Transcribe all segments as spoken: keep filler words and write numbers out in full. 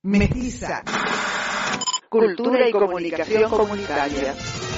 Mestiza. Cultura y comunicación comunitaria.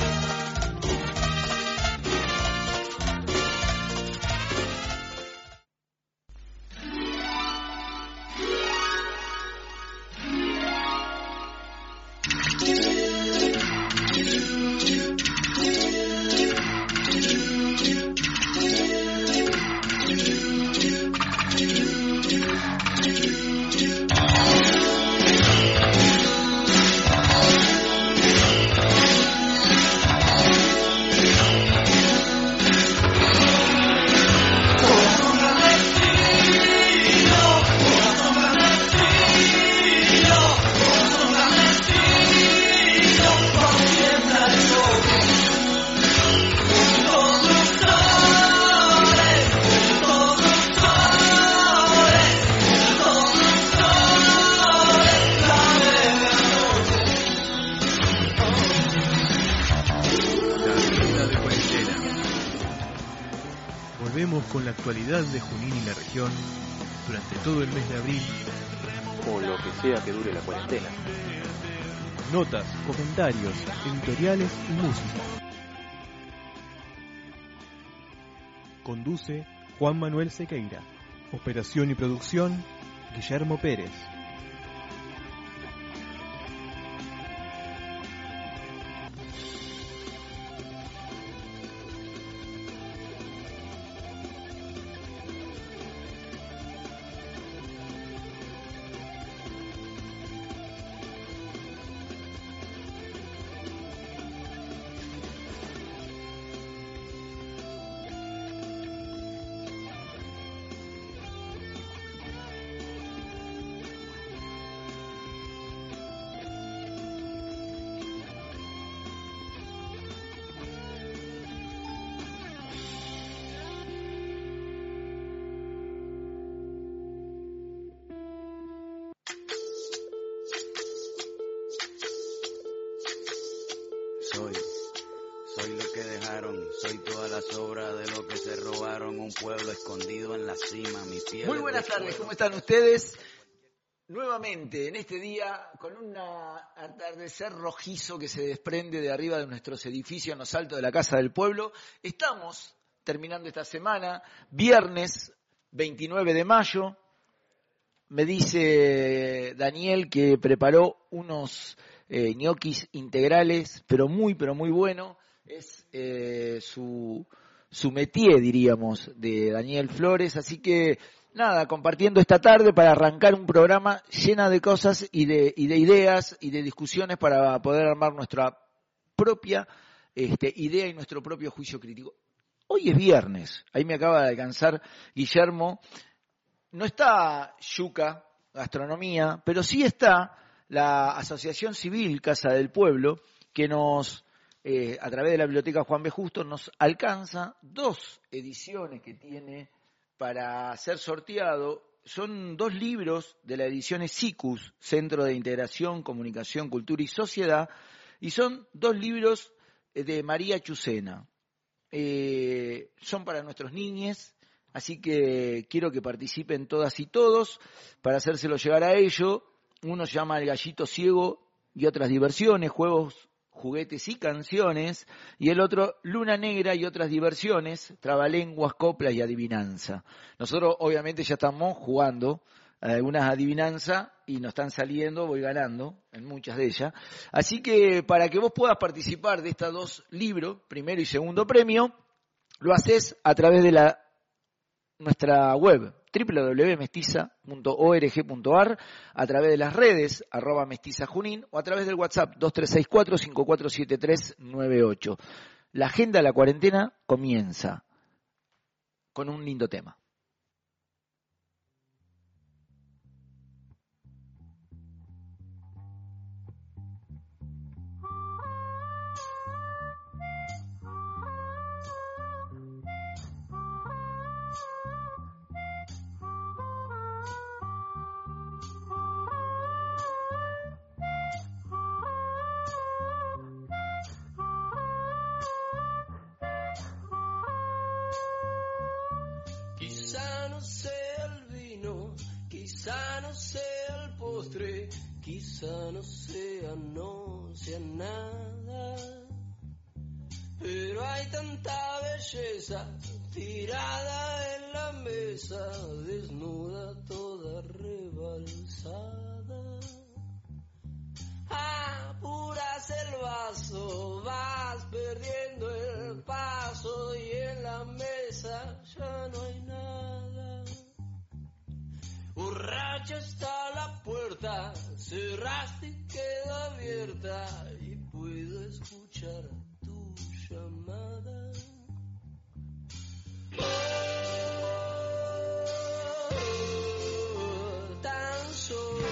Con la actualidad de Junín y la región durante todo el mes de abril, o lo que sea que dure la cuarentena. Notas, comentarios, editoriales y música. Conduce Juan Manuel Sequeira. Operación y producción Guillermo Pérez. Soy, soy lo que dejaron, soy toda la sobra de lo que se robaron, un pueblo escondido en la cima, mi piel. Muy buenas tardes, ¿cómo están ustedes? Nuevamente, en este día, con un atardecer rojizo que se desprende de arriba de nuestros edificios en los altos de la Casa del Pueblo, estamos terminando esta semana, viernes veintinueve de mayo, me dice Daniel que preparó unos Eh, ñoquis integrales, pero muy, pero muy bueno. Es eh, su, su métier, diríamos, de Daniel Flores. Así que, nada, compartiendo esta tarde para arrancar un programa llena de cosas y de, y de ideas y de discusiones para poder armar nuestra propia este, idea y nuestro propio juicio crítico. Hoy es viernes, ahí me acaba de alcanzar Guillermo. No está Yuca, Gastronomía, pero sí está la Asociación Civil Casa del Pueblo, que nos, eh, a través de la Biblioteca Juan B. Justo, nos alcanza dos ediciones que tiene para ser sorteado. Son dos libros de la edición SICUS, Centro de Integración, Comunicación, Cultura y Sociedad, y son dos libros de María Chucena. Eh, son para nuestros niñes, así que quiero que participen todas y todos para hacérselo llegar a ellos. Uno se llama El Gallito Ciego y otras diversiones, juegos, juguetes y canciones. Y el otro, Luna Negra y otras diversiones, trabalenguas, coplas y adivinanza. Nosotros obviamente ya estamos jugando algunas adivinanzas y nos están saliendo, voy ganando en muchas de ellas. Así que para que vos puedas participar de estos dos libros, primero y segundo premio, lo haces a través de la nuestra web doble u doble u doble u punto mestiza punto org punto a r, a través de las redes arroba mestiza junín o a través del WhatsApp dos tres seis cuatro cinco cuatro siete tres nueve ocho. La agenda de la cuarentena comienza con un lindo tema. Quizá no sea el vino, quizá no sea el postre, quizá no sea, no sea nada, pero hay tanta belleza tirada en la mesa, desnuda toda rebalsada. Apuras el vaso, vas perdiendo el paso y en la mesa ya no hay nada. Borracha está la puerta, cerraste y quedó abierta y puedo escuchar tu llamada. Oh, tan solo.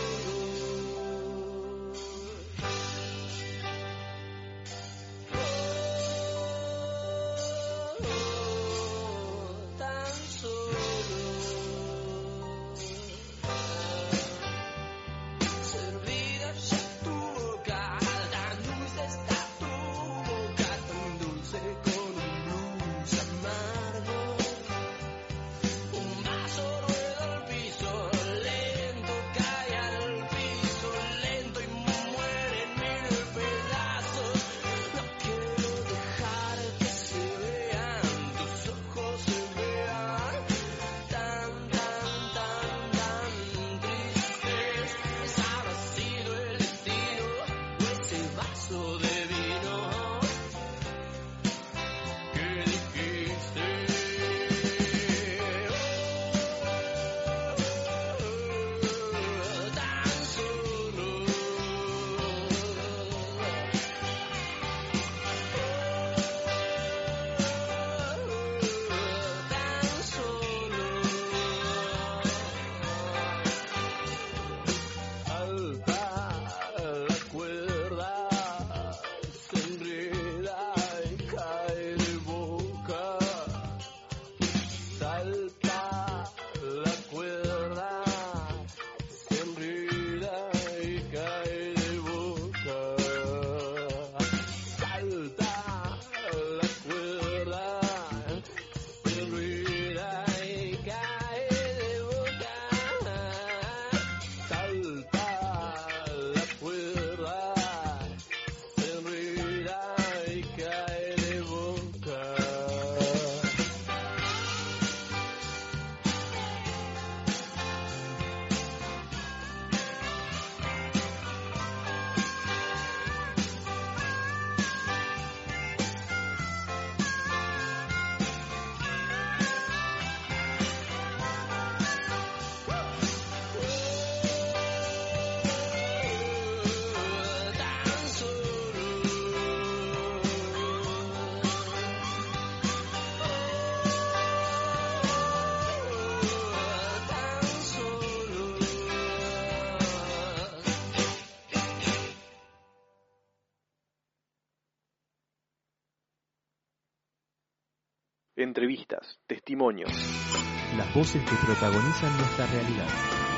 Entrevistas, testimonios. Las voces que protagonizan nuestra realidad.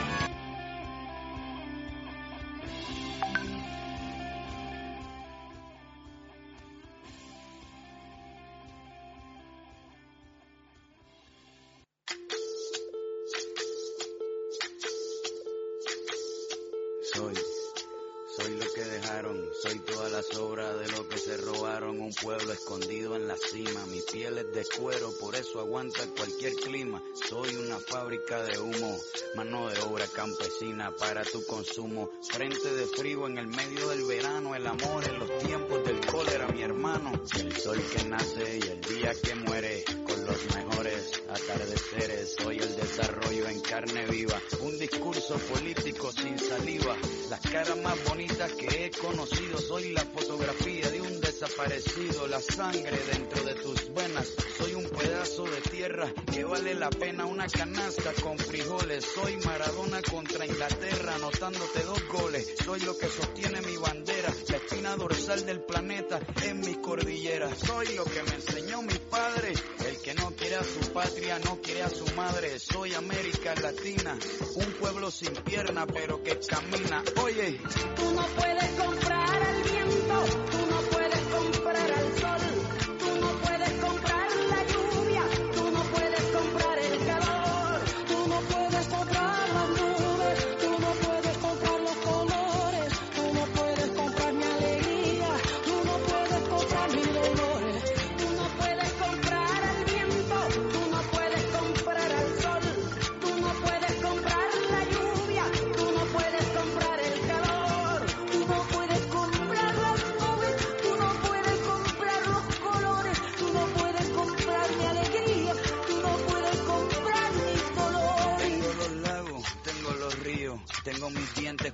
Soy, soy lo que dejaron, soy toda la sobra de lo que se robaron, un pueblo escondido en la cima, mi piel es de cuero, por eso aguanta cualquier clima, soy una fábrica de humo, mano de obra campesina para tu consumo, frente de frío en el medio del verano, el amor en los tiempos del cólera, mi hermano, el sol que nace y el día que muere, con los mejores atardeceres, soy el desarrollo en carne viva, un discurso político sin saliva, las caras más bonitas que he conocido, soy la fotografía de un desaparecido, la sangre dentro de tus venas, soy un pedazo de tierra que vale la pena una canasta con frijoles, soy Maradona contra Inglaterra anotándote dos goles, soy lo que sostiene mi bandera, la espina dorsal del planeta en mis cordilleras, soy lo que me enseñó mi padre, el que no quiere a su patria no quiere a su madre, soy América Latina, un pueblo sin pierna pero que camina, oye, tú no puedes comprar al viento, tú no puedes comprar al sol, tú no puedes comprar la lluvia, tú no puedes comprar el calor, tú no puedes comprar las nubes, tú no puedes comprar los colores.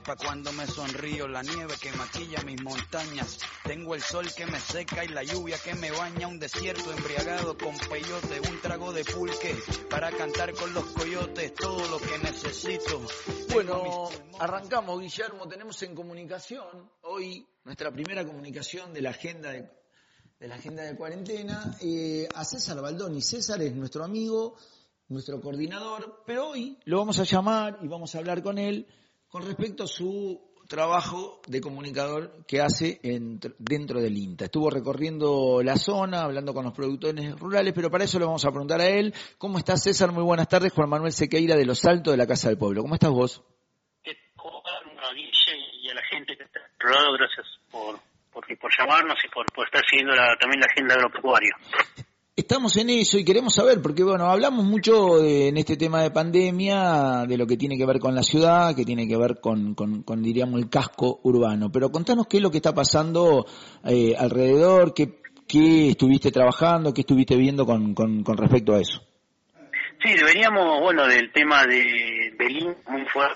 pa' cuando me sonrío, la nieve que maquilla mis montañas. Tengo el sol que me seca y la lluvia que me baña, un desierto embriagado con peyote, un trago de pulque para cantar con los coyotes, todo lo que necesito. Bueno, arrancamos, Guillermo, tenemos en comunicación hoy nuestra primera comunicación de la agenda de, de la agenda de cuarentena eh, a César Baldoni. César es nuestro amigo, nuestro coordinador, pero hoy lo vamos a llamar y vamos a hablar con él con respecto a su trabajo de comunicador que hace en, dentro del INTA. Estuvo recorriendo la zona, hablando con los productores rurales, pero para eso le vamos a preguntar a él. ¿Cómo estás, César? Muy buenas tardes. Juan Manuel Sequeira de Los Altos de la Casa del Pueblo. ¿Cómo estás vos? A Guille y a la gente que está al gracias por, por, por llamarnos y por, por estar siguiendo la, también la agenda agropecuaria. Estamos en eso y queremos saber, porque bueno, hablamos mucho de, en este tema de pandemia, de lo que tiene que ver con la ciudad, que tiene que ver con, con, con diríamos, el casco urbano. Pero contanos qué es lo que está pasando eh, alrededor, qué, qué estuviste trabajando, qué estuviste viendo con, con, con respecto a eso. Sí, veníamos, bueno, del tema de, del I N T muy fuerte,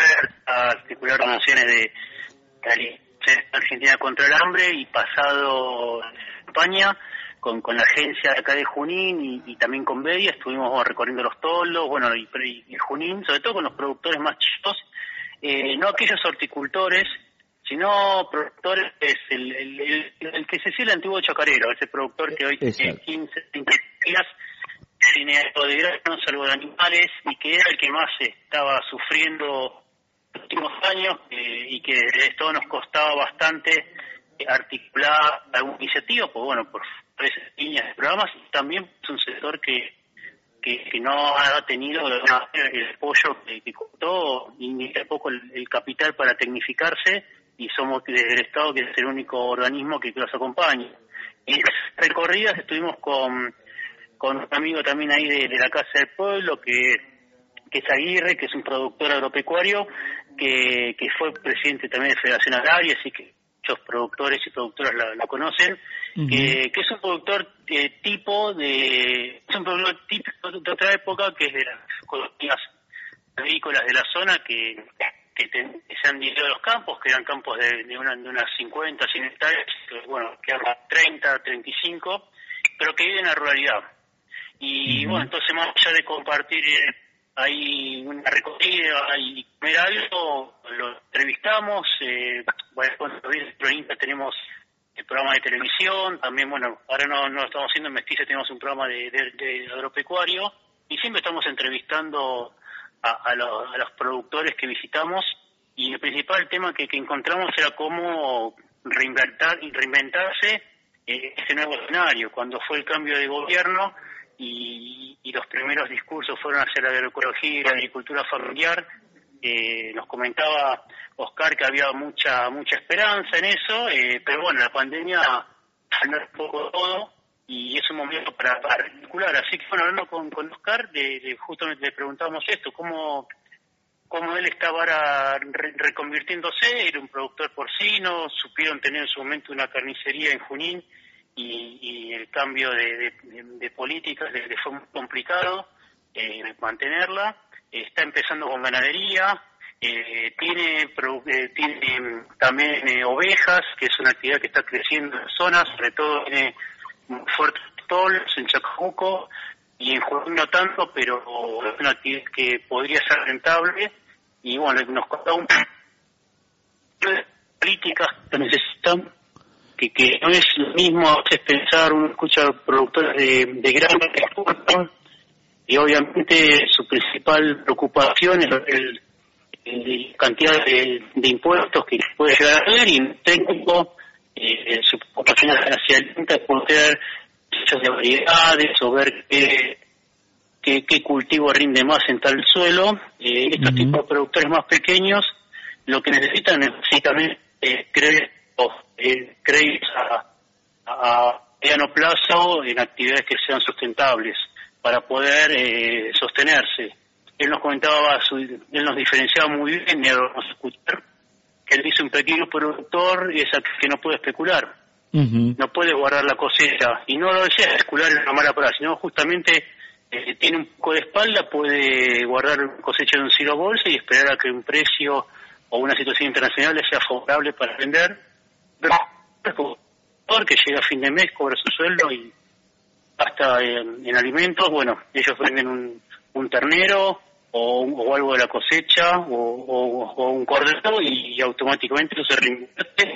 a articular donaciones de, de Argentina contra el hambre y pasado España, Con, con la agencia de acá de Junín y, y también con Bedia, estuvimos bueno, recorriendo los toldos, bueno, y, y Junín, sobre todo con los productores más chicos, eh, no aquellos horticultores, sino productores, es el, el, el, el que se decía el antiguo chacarero, ese productor que hoy tiene quince, veinte días, tiene algo de granos, algo de animales, y que era el que más estaba sufriendo los últimos años, eh, y que esto nos costaba bastante articular alguna iniciativa, pues bueno, por esas líneas de programas. También es un sector que que, que no ha tenido el apoyo que, que contó ni tampoco el, el capital para tecnificarse, y somos desde el Estado, que es el único organismo que los acompaña. Y en esas recorridas estuvimos con con un amigo también ahí de, de la Casa del Pueblo, que que es Aguirre, que es un productor agropecuario, que que fue presidente también de Federación Agraria, así que muchos productores y productoras la, la conocen, uh-huh. que, que es un productor eh, tipo de, es un productor típico de otra época, que es de las colonias agrícolas de la zona, que, que, te, que se han dividido los campos, que eran campos de, de, una, de unas cincuenta, cien hectáreas, que, bueno, que eran treinta, treinta y cinco, pero que viven en la ruralidad. Y uh-huh. bueno, entonces más allá de compartir eh, hay una recorrida y comer algo, lo entrevistamos, eh, bueno, cuando dentro de INTA tenemos el programa de televisión, también, bueno, ahora no, no estamos haciendo en Mestiza, tenemos un programa de, de, de agropecuario, y siempre estamos entrevistando a, a, los, a los productores que visitamos, y el principal tema que, que encontramos era cómo reinventar, reinventarse eh, este nuevo escenario. Cuando fue el cambio de gobierno, Y, y los primeros discursos fueron hacia la agroecología y la agricultura familiar, eh, nos comentaba Oscar que había mucha mucha esperanza en eso, eh, pero bueno, la pandemia frenó un poco todo y es un momento para, para articular. Así que bueno, hablando con, con Oscar, de, de, justamente le preguntábamos esto, cómo, cómo él estaba ahora re, reconvirtiéndose, era un productor porcino, supieron tener en su momento una carnicería en Junín, Y, y el cambio de, de, de políticas le, le fue muy complicado eh, mantenerla. Eh, está empezando con ganadería, eh, tiene, eh, tiene también eh, ovejas, que es una actividad que está creciendo en zonas, sobre todo tiene fuertes tolos en Chacabuco, y en Junín no tanto, pero es una actividad que podría ser rentable. Y bueno, nos contó un de políticas que necesitan, Que, que no es lo mismo es pensar, uno escucha productores de, de grano que exportan, y obviamente su principal preocupación es el, el cantidad de, de impuestos que puede llegar a haber, y en técnico eh, su preocupación hacia el INTA es poder hechos de variedades o ver qué, qué, qué cultivo rinde más en tal suelo. Eh, estos uh-huh. tipos de productores más pequeños lo que necesitan es básicamente eh, creer Eh, créditos a, a mediano plazo en actividades que sean sustentables para poder eh, sostenerse. Él nos comentaba, su, él nos diferenciaba muy bien, y ahora vamos a escuchar, que él dice un pequeño productor es aquel que no puede especular, uh-huh. no puede guardar la cosecha, y no lo decía especular en una mala palabra, sino justamente eh, tiene un poco de espalda, puede guardar cosecha en un silo bolsa y esperar a que un precio o una situación internacional le sea favorable para vender, que llega a fin de mes, cobra su sueldo y hasta en, en alimentos, bueno, ellos venden un, un ternero o, o algo de la cosecha o, o, o un cordero y, y automáticamente eso se reinvierte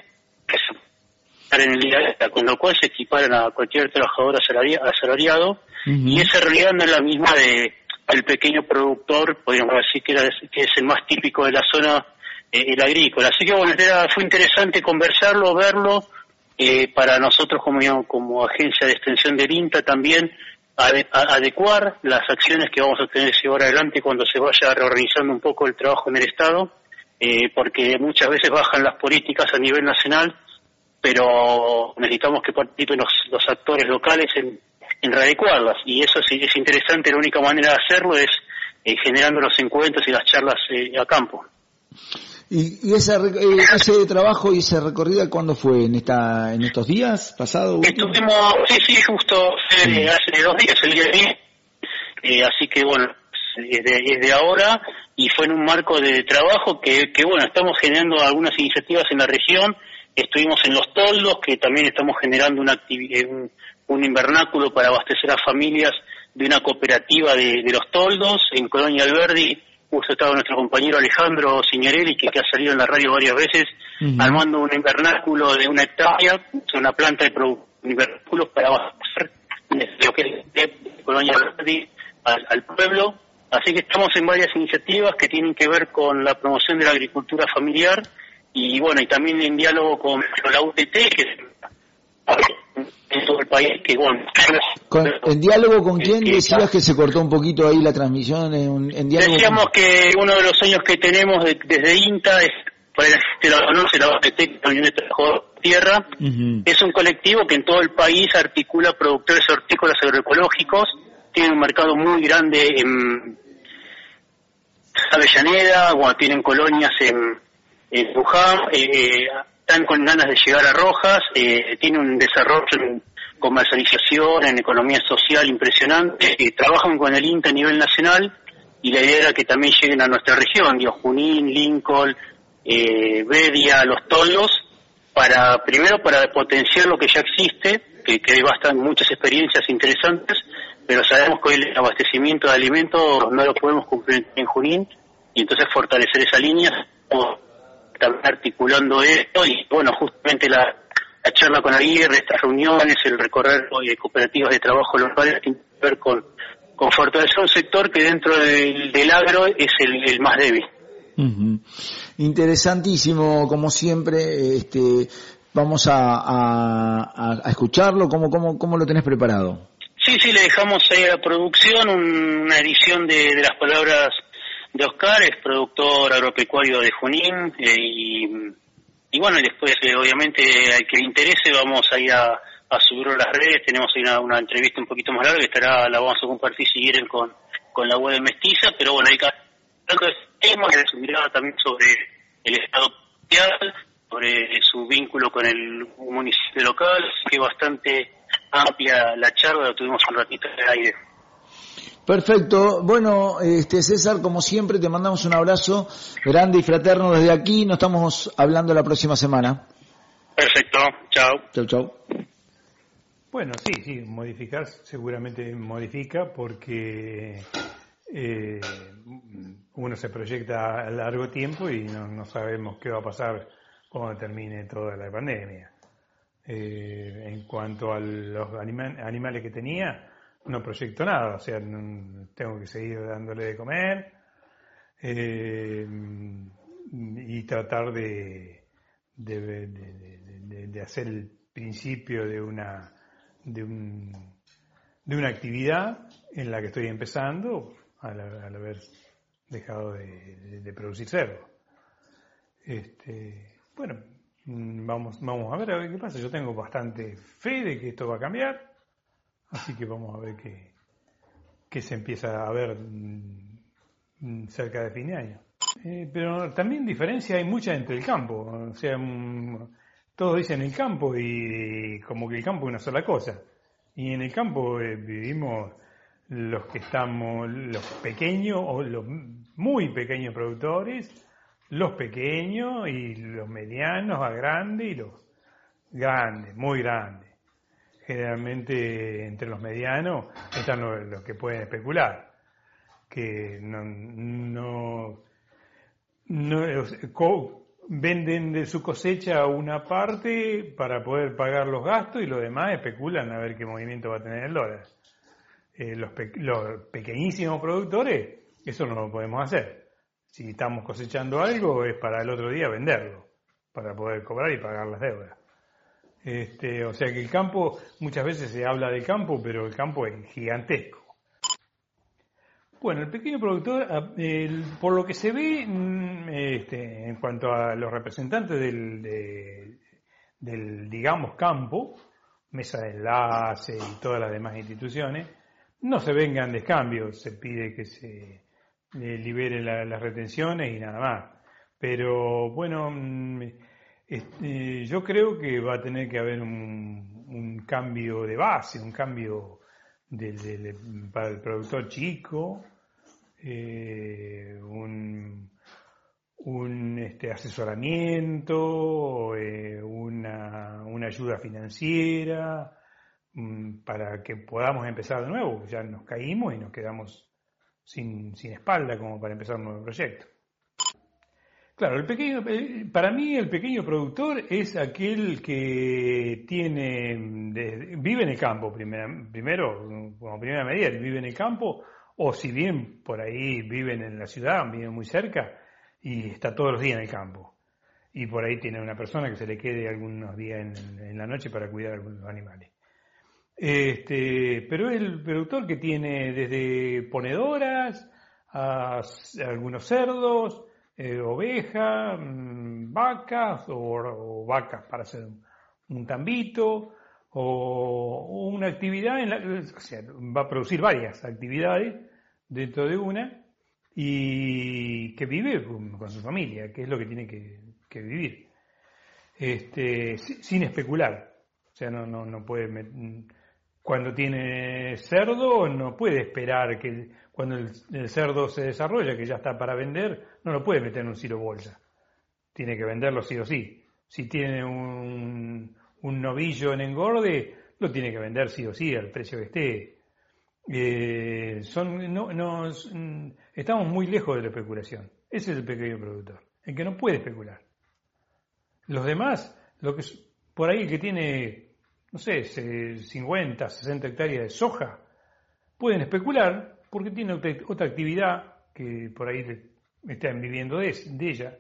en el día a día, con lo cual se equiparan a cualquier trabajador asalaria, asalariado uh-huh. y esa realidad no es la misma de el pequeño productor, podríamos decir que, era, que es el más típico de la zona, eh, el agrícola. Así que bueno, era, fue interesante conversarlo, verlo. Eh, para nosotros como, como agencia de extensión del INTA también ade- adecuar las acciones que vamos a tener que llevar adelante cuando se vaya reorganizando un poco el trabajo en el Estado, eh, porque muchas veces bajan las políticas a nivel nacional, pero necesitamos que participen los, los actores locales en, en readecuarlas, y eso sí es interesante. La única manera de hacerlo es eh, generando los encuentros y las charlas eh, a campo. ¿Y, y esa, eh, ese trabajo y esa recorrida cuándo fue? ¿En esta en estos días? ¿Pasado? Estuvimos, sí, sí, justo eh, sí. hace dos días, el día de hoy. Eh, así que bueno, es de, es de ahora y fue en un marco de trabajo que, que bueno, estamos generando algunas iniciativas en la región. Estuvimos en Los Toldos, que también estamos generando una actividad, un, un invernáculo para abastecer a familias de una cooperativa de, de Los Toldos, en Colonia Alberdi. Justo estaba nuestro compañero Alejandro Signorelli, que, que ha salido en la radio varias veces, uh-huh. armando un invernáculo de una hectárea, una planta de producción de invernáculos para abastecer lo que es de Colonia Alberdi al, al pueblo. Así que estamos en varias iniciativas que tienen que ver con la promoción de la agricultura familiar y bueno, y también en diálogo con la U T T, que en todo el país, que bueno. Con, ¿En diálogo con quién? Decías que se cortó un poquito ahí la transmisión. En, en diálogo Decíamos con... que uno de los sueños que tenemos de, desde INTA es, para la gente la conoce, la U T T, la Unión de Trabajadores de Tierra, uh-huh. es un colectivo que en todo el país articula productores hortícolas agroecológicos, tiene un mercado muy grande en Avellaneda, bueno, tienen colonias en, en Luján, eh, están con ganas de llegar a Rojas, eh, tiene un desarrollo en comercialización, en economía social impresionante, eh, trabajan con el INTA a nivel nacional y la idea era que también lleguen a nuestra región, digo, Junín, Lincoln, eh, Bedia, Los Toldos, para primero para potenciar lo que ya existe, que, que hay bastante, muchas experiencias interesantes, pero sabemos que hoy el abastecimiento de alimentos no lo podemos cumplir en Junín, y entonces fortalecer esa línea, también articulando esto, y bueno, justamente la, la charla con Aguirre, estas reuniones, el recorrer eh, cooperativas de trabajo locales, tiene que ver con, con fortalecer un sector que dentro del, del agro es el, el más débil. Uh-huh. Interesantísimo, como siempre. Este, vamos a, a, a escucharlo. ¿Cómo, cómo, cómo lo tenés preparado? Sí, sí, le dejamos ahí a la producción una edición de, de las palabras de Oscar, es productor agropecuario de Junín, eh, y, y bueno, y después eh, obviamente al que le interese vamos a ir a, a subirlo a las redes. Tenemos ahí una, una entrevista un poquito más larga que estará, la vamos a compartir si quieren con, con la web de Mestiza, pero bueno, hay que hablar de este tema, que su mirada también sobre el estado social, sobre su vínculo con el municipio local, así que bastante amplia la charla, la tuvimos un ratito en el aire. Perfecto. Bueno, este César, como siempre, te mandamos un abrazo grande y fraterno desde aquí. Nos estamos hablando la próxima semana. Perfecto. Chao. Chau, chau. Bueno, sí, sí, modificar seguramente modifica porque eh, uno se proyecta a largo tiempo y no, no sabemos qué va a pasar cuando termine toda la pandemia. Eh, en cuanto a los anima- animales que tenía, no proyecto nada, o sea, no, tengo que seguir dándole de comer eh, y tratar de de, de, de de hacer el principio de una de un de una actividad en la que estoy empezando al, al haber dejado de, de, de producir cerdo. Este, bueno, vamos vamos a ver a ver qué pasa. Yo tengo bastante fe de que esto va a cambiar. Así que vamos a ver qué, qué se empieza a ver mm, cerca de fin de año. Eh, pero también diferencia hay mucha entre el campo. O sea, mm, todos dicen el campo y como que el campo es una sola cosa. Y en el campo eh, vivimos los que estamos, los pequeños o los muy pequeños productores, los pequeños y los medianos a grandes y los grandes, muy grandes. Generalmente entre los medianos están los, los que pueden especular, que no, no, no co, venden de su cosecha una parte para poder pagar los gastos y los demás especulan a ver qué movimiento va a tener el dólar. Eh, los, pe, los pequeñísimos productores, eso no lo podemos hacer. Si estamos cosechando algo es para el otro día venderlo, para poder cobrar y pagar las deudas. Este, o sea que el campo, muchas veces se habla del campo, pero el campo es gigantesco. Bueno, el pequeño productor, el, por lo que se ve, este, en cuanto a los representantes del, de, del, digamos, campo, mesa de enlace y todas las demás instituciones, no se ven grandes cambios, se pide que se eh, libere la, las retenciones y nada más. Pero bueno, este, yo creo que va a tener que haber un, un cambio de base, un cambio de, de, de, para el productor chico, eh, un, un este, asesoramiento, eh, una, una ayuda financiera, um, para que podamos empezar de nuevo. Ya nos caímos y nos quedamos sin, sin espalda como para empezar un nuevo proyecto. Claro, el pequeño, para mí el pequeño productor es aquel que tiene, de, vive en el campo primero, primero, como primera medida, vive en el campo, o si bien por ahí viven en la ciudad, viven muy cerca, y está todos los días en el campo. Y por ahí tiene una persona que se le quede algunos días en, en la noche para cuidar a algunos animales. Este, pero es el productor que tiene desde ponedoras a, a algunos cerdos, Eh, ovejas, mmm, vacas o, o vacas para hacer un, un tambito o, o una actividad en la, o sea, va a producir varias actividades dentro de una y que vive con, con su familia, que es lo que tiene que, que vivir, este, sin especular. O sea, no, no, no puede, cuando tiene cerdo no puede esperar que cuando el, el cerdo se desarrolla, que ya está para vender, no lo puede meter en un silo bolsa. Tiene que venderlo sí o sí. Si tiene un, un novillo en engorde, lo tiene que vender sí o sí al precio que esté. Eh, son, no, no, estamos muy lejos de la especulación. Ese es el pequeño productor, el que no puede especular. Los demás, lo que por ahí el que tiene, no sé, cincuenta, sesenta hectáreas de soja, pueden especular porque tiene otra actividad que por ahí están viviendo de, de ella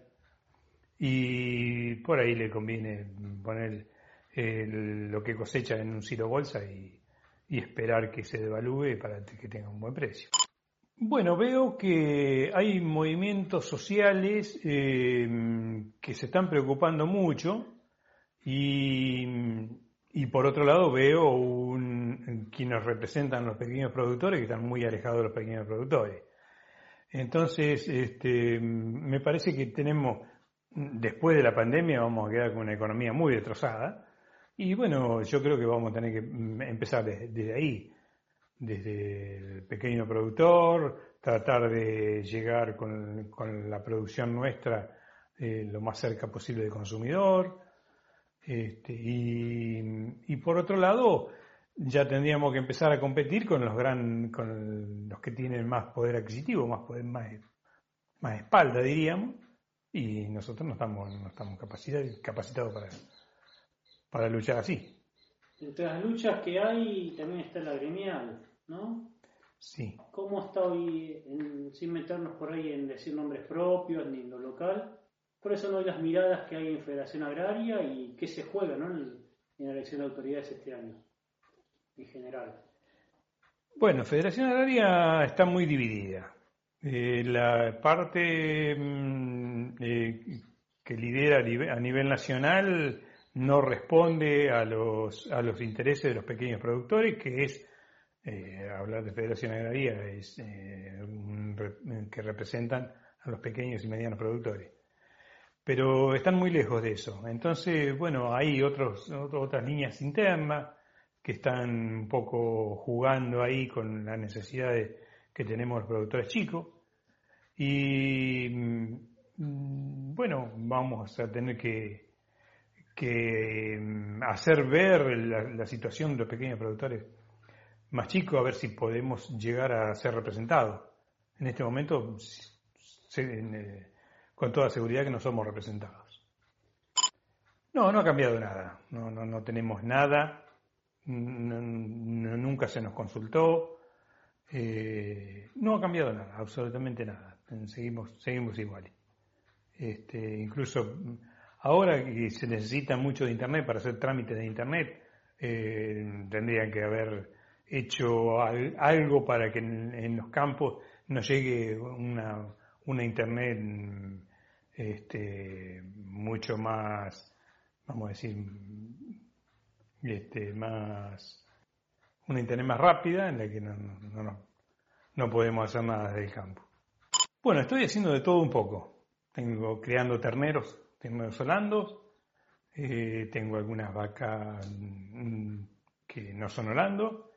y por ahí le conviene poner el, lo que cosecha en un silo bolsa y, y esperar que se devalúe para que tenga un buen precio. Bueno, veo que hay movimientos sociales eh, que se están preocupando mucho y, y por otro lado veo un, quienes representan los pequeños productores que están muy alejados de los pequeños productores. Entonces, este, me parece que tenemos, después de la pandemia vamos a quedar con una economía muy destrozada y bueno, yo creo que vamos a tener que empezar desde, desde ahí, desde el pequeño productor, tratar de llegar con, con la producción nuestra eh, lo más cerca posible del consumidor. Este, y, y por otro lado, ya tendríamos que empezar a competir con los gran, con los que tienen más poder adquisitivo, más poder, más, más espalda, diríamos, y nosotros no estamos, no estamos capacitados, capacitados para, para luchar así. Entre las luchas que hay también está la gremial, ¿no? Sí. ¿Cómo está hoy, en, sin meternos por ahí en decir nombres propios ni en lo local? ¿Cuáles son hoy las miradas que hay en Federación Agraria y qué se juega, ¿no?, en, en la elección de autoridades este año, en general? Bueno, Federación Agraria está muy dividida. Eh, la parte mm, eh, que lidera a nivel, a nivel nacional no responde a los a los intereses de los pequeños productores, que es, eh, hablar de Federación Agraria, es eh, un, que representan a los pequeños y medianos productores. Pero están muy lejos de eso. Entonces, bueno, hay otros, otras líneas internas que están un poco jugando ahí con las necesidades que tenemos los productores chicos. Y bueno, vamos a tener que, que hacer ver la, la situación de los pequeños productores más chicos, a ver si podemos llegar a ser representados. En este momento, se, eh, con toda seguridad que no somos representados. No, no ha cambiado nada. No, no, no tenemos nada. No, no, nunca se nos consultó. Eh, no ha cambiado nada, absolutamente nada. Seguimos, seguimos iguales. Este, incluso ahora que se necesita mucho de Internet para hacer trámites de Internet, eh, tendrían que haber hecho al, algo para que en, en los campos nos llegue una, una Internet este, mucho más, vamos a decir, este, más, una Internet más rápida en la que no, no, no, no podemos hacer nada desde el campo. Bueno, estoy haciendo de todo un poco. Tengo criando terneros, terneros holandos, eh, tengo algunas vacas mm, que no son holandos,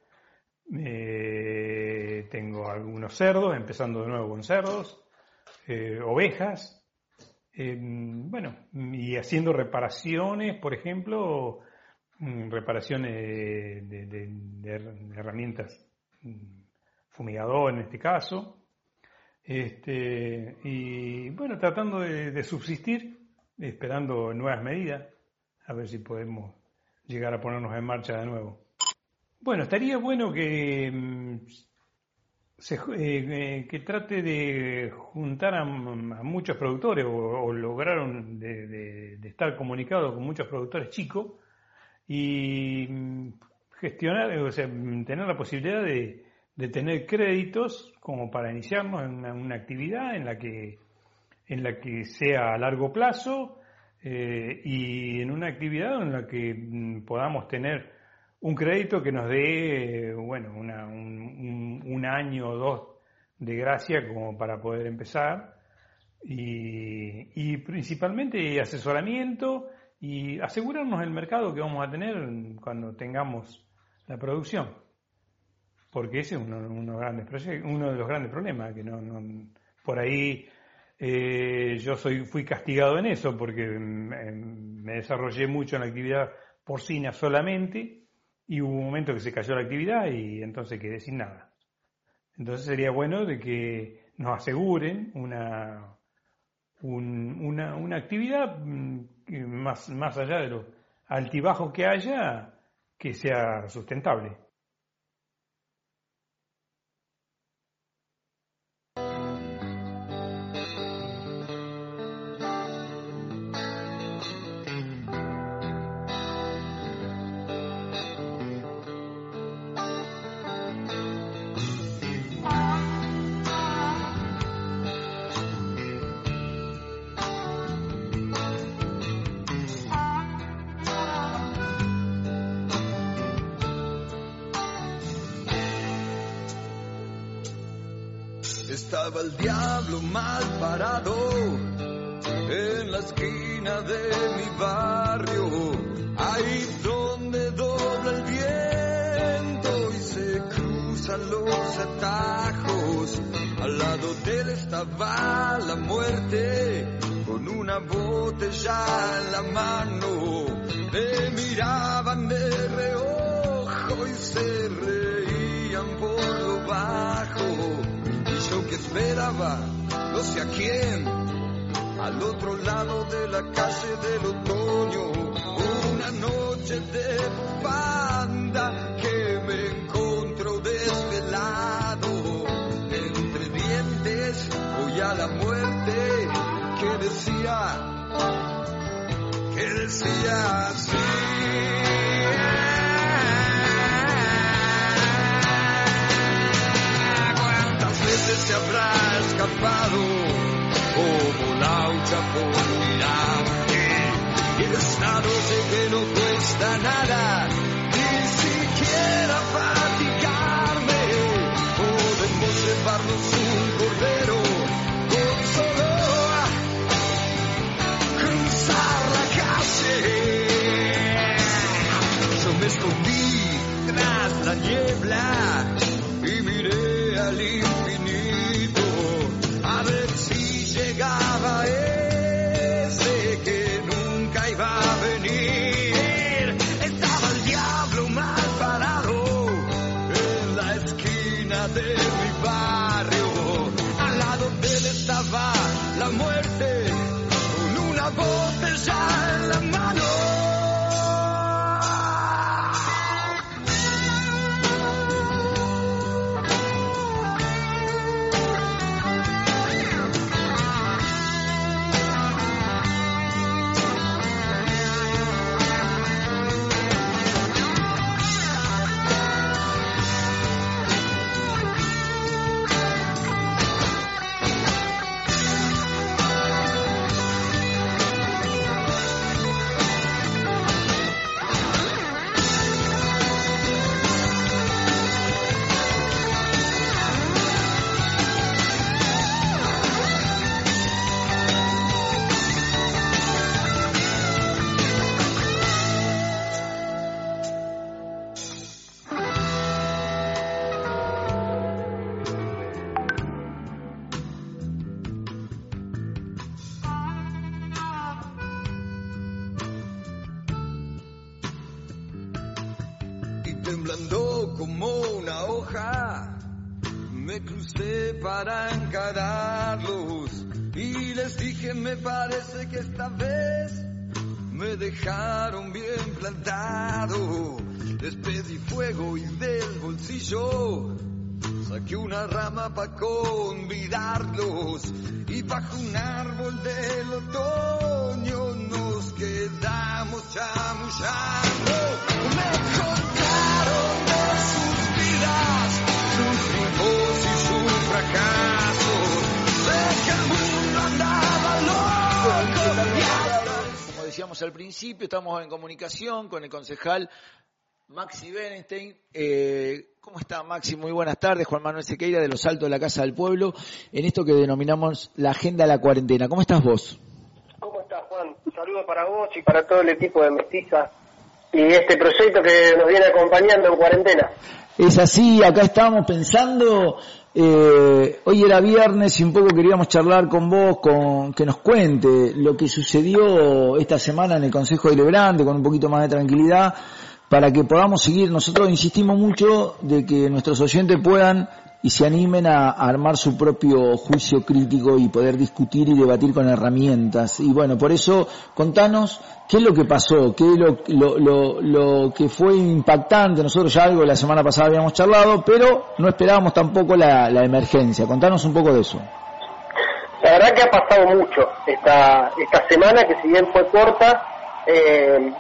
eh, tengo algunos cerdos, empezando de nuevo con cerdos, eh, ovejas, eh, bueno, y haciendo reparaciones, por ejemplo, reparaciones de, de, de, de herramientas, fumigador en este caso, este, y bueno, tratando de, de subsistir, esperando nuevas medidas, a ver si podemos llegar a ponernos en marcha de nuevo. Bueno, estaría bueno que, se, eh, que trate de juntar a, a muchos productores, o, o lograron de, de, de estar comunicados con muchos productores chicos, y gestionar, o sea, tener la posibilidad de, de tener créditos como para iniciarnos en una, una actividad en la que en la que sea a largo plazo, eh, y en una actividad en la que mm, podamos tener un crédito que nos dé, eh, bueno, una, un, un, un año o dos de gracia como para poder empezar, y, y principalmente asesoramiento y asegurarnos el mercado que vamos a tener cuando tengamos la producción, porque ese es uno, uno, grandes proyectos, uno de los grandes problemas, que no, no por ahí eh, yo soy fui castigado en eso, porque me, me desarrollé mucho en la actividad porcina solamente, y hubo un momento que se cayó la actividad y entonces quedé sin nada. Entonces sería bueno de que nos aseguren una un, una, una actividad más, más allá de los altibajos que haya, que sea sustentable. Estaba el diablo mal parado en la esquina de mi barrio, ahí donde dobla el viento y se cruzan los atajos. Al lado de él estaba la muerte con una botella en la mano. Me miraban de reojo y se reían por lo bajo. Yo que esperaba, no sé a quién, al otro lado de la calle del otoño, una noche de banda que me encontró desvelado, entre dientes voy a la muerte, que decía, que decía así. Se habrá escapado como laucha por mirarte, y esta noche que no cuesta nada ni siquiera fatigarme, podemos llevarnos un cordero con solo cruzar la calle. Yo me escondí tras la niebla y miré al infinito a ver si llegaba él. temblando como una hoja, me crucé para encararlos y les dije, me parece que esta vez me dejaron bien plantado. Les pedí fuego y del bolsillo saqué una rama para convidarlos, y bajo un árbol del otoño nos quedamos chamullando. Me contaron de sus vidas, sus triunfos y sus fracasos. Sé que el mundo andaba loco. Como decíamos al principio, estamos en comunicación con el concejal Maxi Berenstein. Eh, ¿Cómo está, Maxi? Muy buenas tardes. Juan Manuel Sequeira de Los Altos de la Casa del Pueblo, en esto que denominamos la Agenda de la Cuarentena. ¿Cómo estás vos? ¿Cómo estás, Juan? Un saludo para vos y para todo el equipo de Mestiza y este proyecto que nos viene acompañando en cuarentena. Es así, acá estábamos pensando, eh, hoy era viernes y un poco queríamos charlar con vos, con que nos cuente lo que sucedió esta semana en el Consejo Deliberante, con un poquito más de tranquilidad, para que podamos seguir. Nosotros insistimos mucho de que nuestros oyentes puedan y se animen a, a armar su propio juicio crítico y poder discutir y debatir con herramientas. Y bueno, por eso contanos qué es lo que pasó, qué es lo, lo, lo, lo que fue impactante. Nosotros ya algo la semana pasada habíamos charlado, pero no esperábamos tampoco la, la emergencia. Contanos un poco de eso. La verdad que ha pasado mucho esta, esta semana, que si bien fue corta, eh,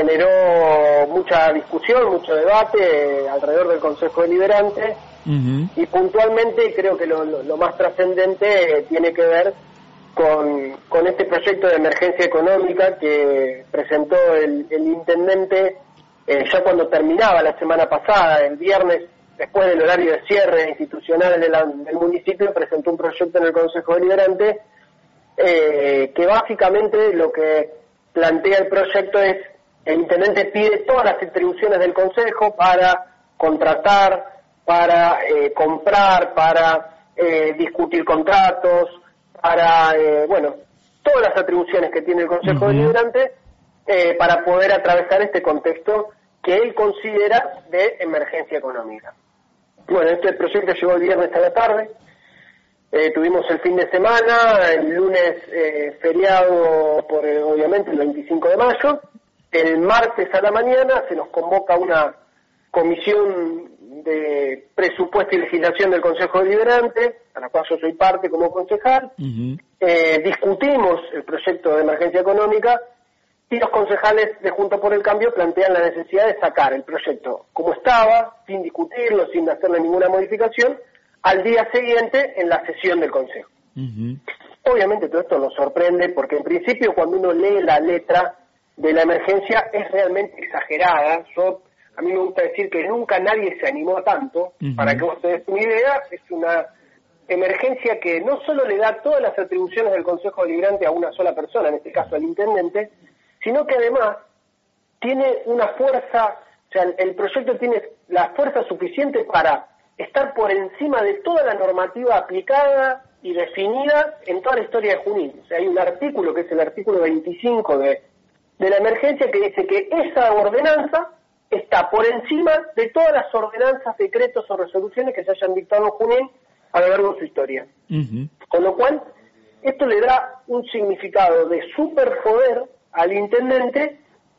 generó mucha discusión, mucho debate eh, alrededor del Consejo Deliberante. Uh-huh. Y puntualmente creo que lo, lo, lo más trascendente eh, tiene que ver con, con este proyecto de emergencia económica que presentó el, el intendente eh, ya cuando terminaba la semana pasada, el viernes, después del horario de cierre institucional de la, del municipio, presentó un proyecto en el Consejo Deliberante eh, que básicamente lo que plantea el proyecto es: el intendente pide todas las atribuciones del Consejo para contratar, para eh, comprar, para eh, discutir contratos, para, eh, bueno, todas las atribuciones que tiene el Consejo uh-huh. Deliberante eh, para poder atravesar este contexto que él considera de emergencia económica. Bueno, este proyecto llegó el viernes a la tarde, eh, tuvimos el fin de semana, el lunes eh, feriado por, eh, obviamente, el veinticinco de mayo, el martes a la mañana se nos convoca una comisión de presupuesto y legislación del Consejo Deliberante, a la cual yo soy parte como concejal. Uh-huh. Eh, discutimos el proyecto de emergencia económica y los concejales de Juntos por el Cambio plantean la necesidad de sacar el proyecto como estaba, sin discutirlo, sin hacerle ninguna modificación, al día siguiente en la sesión del Consejo. Uh-huh. Obviamente todo esto nos sorprende porque en principio cuando uno lee la letra de la emergencia es realmente exagerada. Yo, a mí me gusta decir que nunca nadie se animó a tanto. Uh-huh. Para que vos te des una idea, es una emergencia que no solo le da todas las atribuciones del Consejo Deliberante a una sola persona, en este caso al intendente, sino que además tiene una fuerza, o sea, el proyecto tiene la fuerza suficiente para estar por encima de toda la normativa aplicada y definida en toda la historia de Junín. O sea, hay un artículo que es el artículo veinticinco de de la emergencia que dice que esa ordenanza está por encima de todas las ordenanzas, decretos o resoluciones que se hayan dictado en Junín a lo largo de su historia. Uh-huh. Con lo cual, esto le da un significado de superpoder al intendente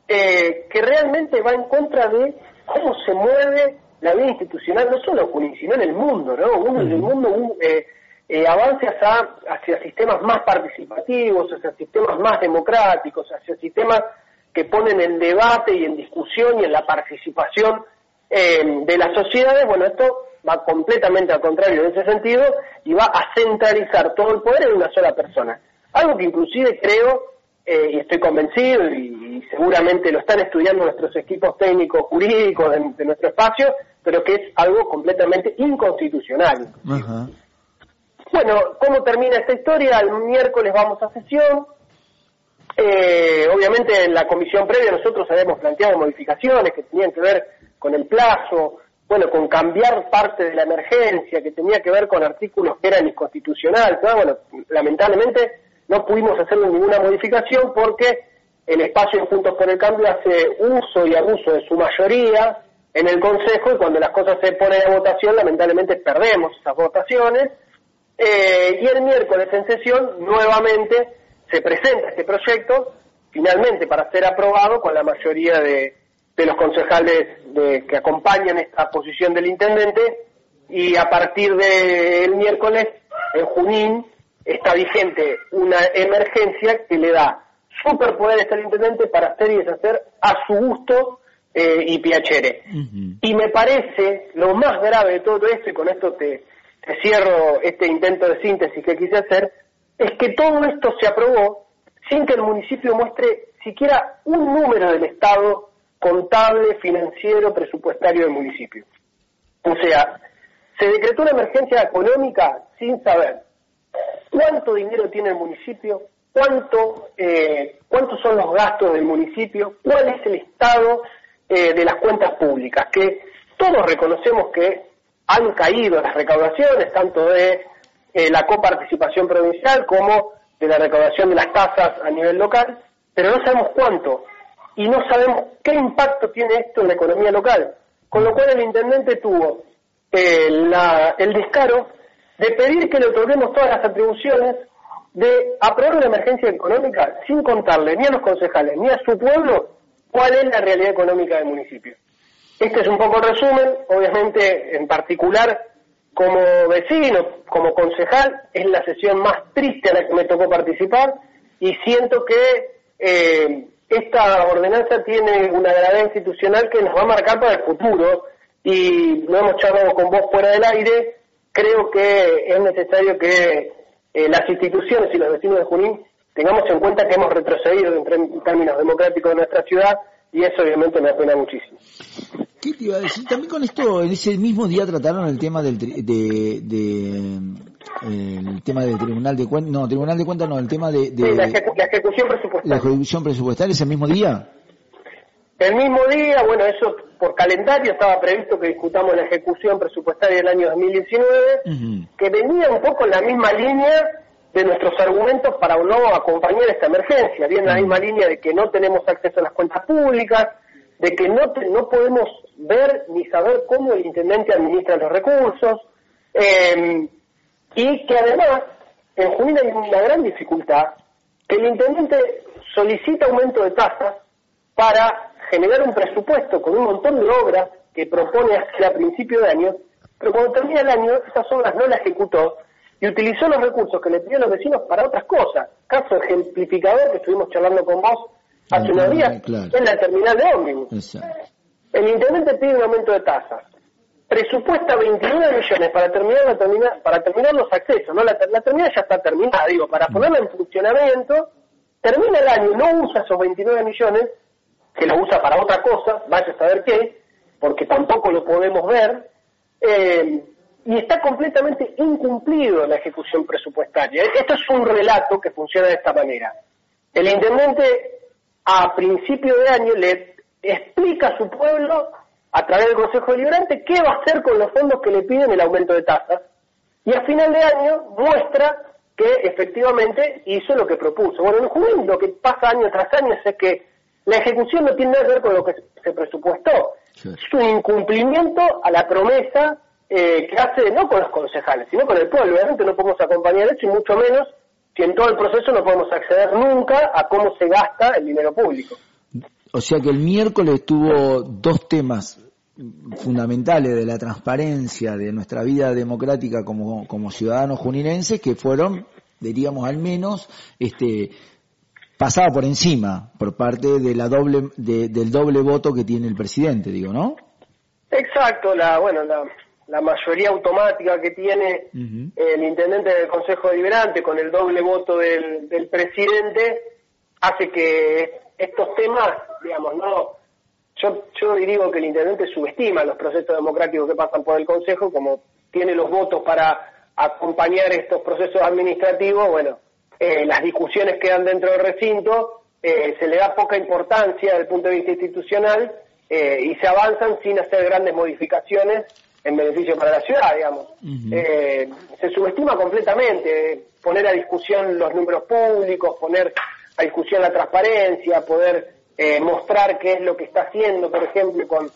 eh, que realmente va en contra de cómo se mueve la vida institucional, no solo en Junín, sino en el mundo, ¿no? Uno en el mundo eh, Eh, avance hacia, hacia sistemas más participativos, hacia sistemas más democráticos, hacia sistemas que ponen en debate y en discusión y en la participación eh, de las sociedades. Bueno, esto va completamente al contrario en ese sentido y va a centralizar todo el poder en una sola persona. Algo que inclusive creo, eh, y estoy convencido, y, y seguramente lo están estudiando nuestros equipos técnicos jurídicos de, de nuestro espacio, pero que es algo completamente inconstitucional. Uh-huh. Bueno, ¿cómo termina esta historia? El miércoles vamos a sesión. Eh, obviamente en la comisión previa nosotros habíamos planteado modificaciones que tenían que ver con el plazo, bueno, con cambiar parte de la emergencia, que tenía que ver con artículos que eran inconstitucionales. Pero bueno, lamentablemente no pudimos hacerle ninguna modificación porque el espacio de Juntos por el Cambio hace uso y abuso de su mayoría en el Consejo, y cuando las cosas se ponen a votación, lamentablemente perdemos esas votaciones, eh, y el miércoles en sesión nuevamente se presenta este proyecto, finalmente para ser aprobado con la mayoría de, de los concejales de, que acompañan esta posición del intendente, y a partir del miércoles en Junín está vigente una emergencia que le da superpoderes al intendente para hacer y deshacer a su gusto eh, y piacere. Uh-huh. Y me parece lo más grave de todo esto, y con esto te, te cierro este intento de síntesis que quise hacer, es que todo esto se aprobó sin que el municipio muestre siquiera un número del estado contable, financiero, presupuestario del municipio. O sea, se decretó una emergencia económica sin saber cuánto dinero tiene el municipio, cuánto eh, cuántos son los gastos del municipio, cuál es el estado eh, de las cuentas públicas, que todos reconocemos que han caído las recaudaciones, tanto de eh, la coparticipación provincial como de la recaudación de las tasas a nivel local, pero no sabemos cuánto, y no sabemos qué impacto tiene esto en la economía local, con lo cual el intendente tuvo eh, la, el descaro de pedir que le otorguemos todas las atribuciones, de aprobar una emergencia económica sin contarle ni a los concejales ni a su pueblo cuál es la realidad económica del municipio. Este es un poco el resumen, obviamente en particular como vecino, como concejal, es la sesión más triste a la que me tocó participar, y siento que eh, esta ordenanza tiene una gravedad institucional que nos va a marcar para el futuro, y lo hemos charlado con vos fuera del aire. Creo que es necesario que eh, las instituciones y los vecinos de Junín tengamos en cuenta que hemos retrocedido en, en términos democráticos de nuestra ciudad, y eso obviamente me apena muchísimo. ¿Qué te iba a decir? También con esto, en ese mismo día trataron el tema del tri- de, de eh, el tema del tribunal de cuentas, no, tribunal de cuentas no, el tema de, de sí, la, ejecu- la ejecución presupuestaria. La ejecución presupuestaria, ¿es el mismo día? El mismo día, bueno, eso por calendario estaba previsto que discutamos la ejecución presupuestaria del año dos mil diecinueve, uh-huh. que venía un poco en la misma línea de nuestros argumentos para no acompañar esta emergencia, bien en la misma línea de que no tenemos acceso a las cuentas públicas, de que no te, no podemos ver ni saber cómo el intendente administra los recursos, eh, y que además en Junín hay una gran dificultad, que el intendente solicita aumento de tasas para generar un presupuesto con un montón de obras que propone hacer a principio de año, pero cuando termina el año esas obras no las ejecutó y utilizó los recursos que le pidieron los vecinos para otras cosas. Caso ejemplificador que estuvimos charlando con vos hace unos días, claro. Es la terminal de ómnibus. Exacto. El intendente pide un aumento de tasas, presupuesta veintinueve millones para terminar la terminal, para terminar los accesos, no la, la terminal ya está terminada, digo, para ponerla en funcionamiento, termina el año, no usa esos veintinueve millones, que lo usa para otra cosa, vaya a saber qué, porque tampoco lo podemos ver, eh, y está completamente incumplido la ejecución presupuestaria. Esto es un relato que funciona de esta manera. El intendente a principio de año le explica a su pueblo, a través del Consejo Deliberante, qué va a hacer con los fondos que le piden el aumento de tasas, y a final de año muestra que efectivamente hizo lo que propuso. Bueno, en Junín lo que pasa año tras año es que la ejecución no tiene nada que ver con lo que se presupuestó. Sí. Es un incumplimiento a la promesa eh, que hace no con los concejales, sino con el pueblo. Obviamente no podemos acompañar eso, y mucho menos que en todo el proceso no podemos acceder nunca a cómo se gasta el dinero público. O sea que el miércoles tuvo dos temas fundamentales de la transparencia de nuestra vida democrática como, como ciudadanos juninenses, que fueron, diríamos al menos, este pasaba por encima por parte de la doble de, del doble voto que tiene el presidente, digo, ¿no? Exacto, la bueno la, la mayoría automática que tiene uh-huh. el intendente del Consejo Deliberante con el doble voto del, del presidente hace que estos temas, digamos, no yo yo digo que el intendente subestima los procesos democráticos que pasan por el Consejo, como tiene los votos para acompañar estos procesos administrativos, bueno, Eh, las discusiones quedan dentro del recinto, eh, se le da poca importancia desde el punto de vista institucional eh, y se avanzan sin hacer grandes modificaciones en beneficio para la ciudad, digamos. Uh-huh. Eh, se subestima completamente poner a discusión los números públicos, poner a discusión la transparencia, poder eh, mostrar qué es lo que está haciendo, por ejemplo, con,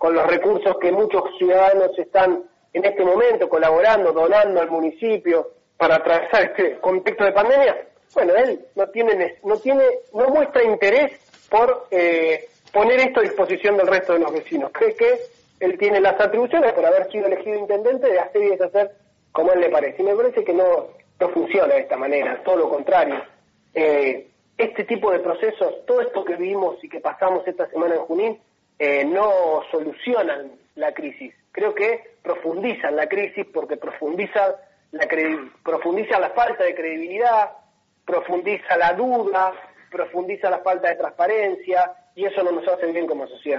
con los recursos que muchos ciudadanos están en este momento colaborando, donando al municipio para atravesar este contexto de pandemia, bueno, él no tiene, no tiene, no muestra interés por eh, poner esto a disposición del resto de los vecinos. Cree que él tiene las atribuciones por haber sido elegido intendente de hacer y deshacer como a él le parece. Y me parece que no, no funciona de esta manera, todo lo contrario. Eh, este tipo de procesos, todo esto que vivimos y que pasamos esta semana en Junín, eh, no solucionan la crisis. Creo que profundizan la crisis porque profundizan la, credi- profundiza la falta de credibilidad, profundiza la duda, profundiza la falta de transparencia, y eso no nos hace bien como sociedad.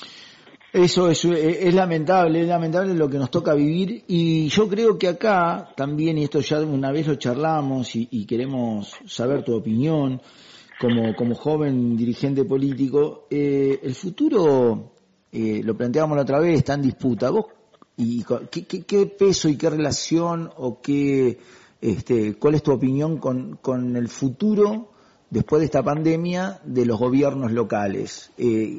Eso es, es lamentable, es lamentable lo que nos toca vivir, y yo creo que acá también, y esto ya una vez lo charlamos y, y queremos saber tu opinión como, como joven dirigente político, eh, el futuro, eh, lo planteábamos la otra vez, está en disputa. ¿Vos y qué, qué, qué peso y qué relación o qué, este, cuál es tu opinión con, con el futuro después de esta pandemia de los gobiernos locales? Eh,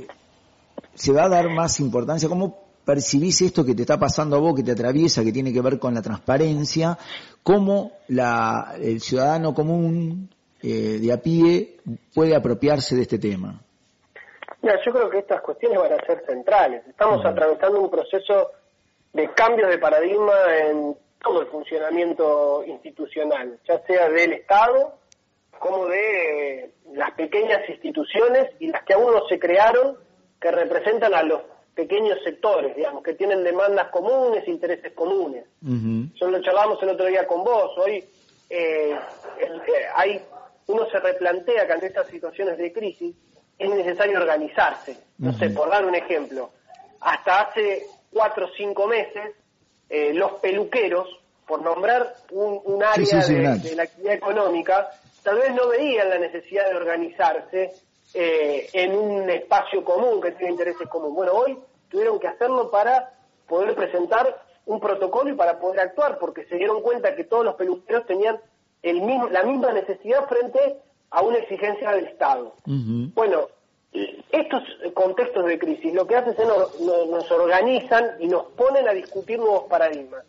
¿Se va a dar más importancia? ¿Cómo percibís esto que te está pasando a vos, que te atraviesa, que tiene que ver con la transparencia? ¿Cómo la, el ciudadano común eh, de a pie puede apropiarse de este tema? Mira, yo creo que estas cuestiones van a ser centrales. Estamos uh-huh. atravesando un proceso de cambio de paradigma en todo el funcionamiento institucional, ya sea del Estado como de eh, las pequeñas instituciones y las que aún no se crearon, que representan a los pequeños sectores, digamos, que tienen demandas comunes, intereses comunes. Uh-huh. Yo lo charlábamos el otro día con vos, hoy eh, el, eh, hay, uno se replantea que ante estas situaciones de crisis es necesario organizarse. No uh-huh. sé, por dar un ejemplo, hasta hace cuatro o cinco meses, eh, los peluqueros, por nombrar un, un área sí, sí, sí, de, de la actividad económica, tal vez no veían la necesidad de organizarse Eh, en un espacio común que tiene intereses comunes. Bueno, hoy tuvieron que hacerlo para poder presentar un protocolo y para poder actuar, porque se dieron cuenta que todos los peluqueros tenían el mismo, la misma necesidad frente a una exigencia del Estado. Uh-huh. Bueno, estos contextos de crisis lo que hacen es nos, nos organizan y nos ponen a discutir nuevos paradigmas.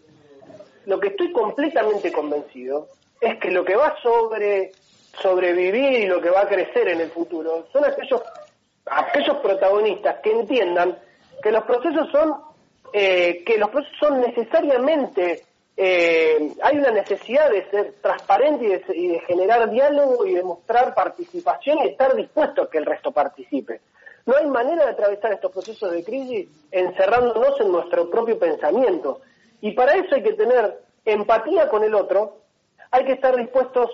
Lo que estoy completamente convencido es que lo que va sobre sobrevivir y lo que va a crecer en el futuro son aquellos aquellos protagonistas que entiendan que los procesos son eh, que los procesos son necesariamente eh, hay una necesidad de ser transparente y de, y de generar diálogo y de mostrar participación y estar dispuesto a que el resto participe. No hay manera de atravesar estos procesos de crisis encerrándonos en nuestro propio pensamiento, y para eso hay que tener empatía con el otro, hay que estar dispuestos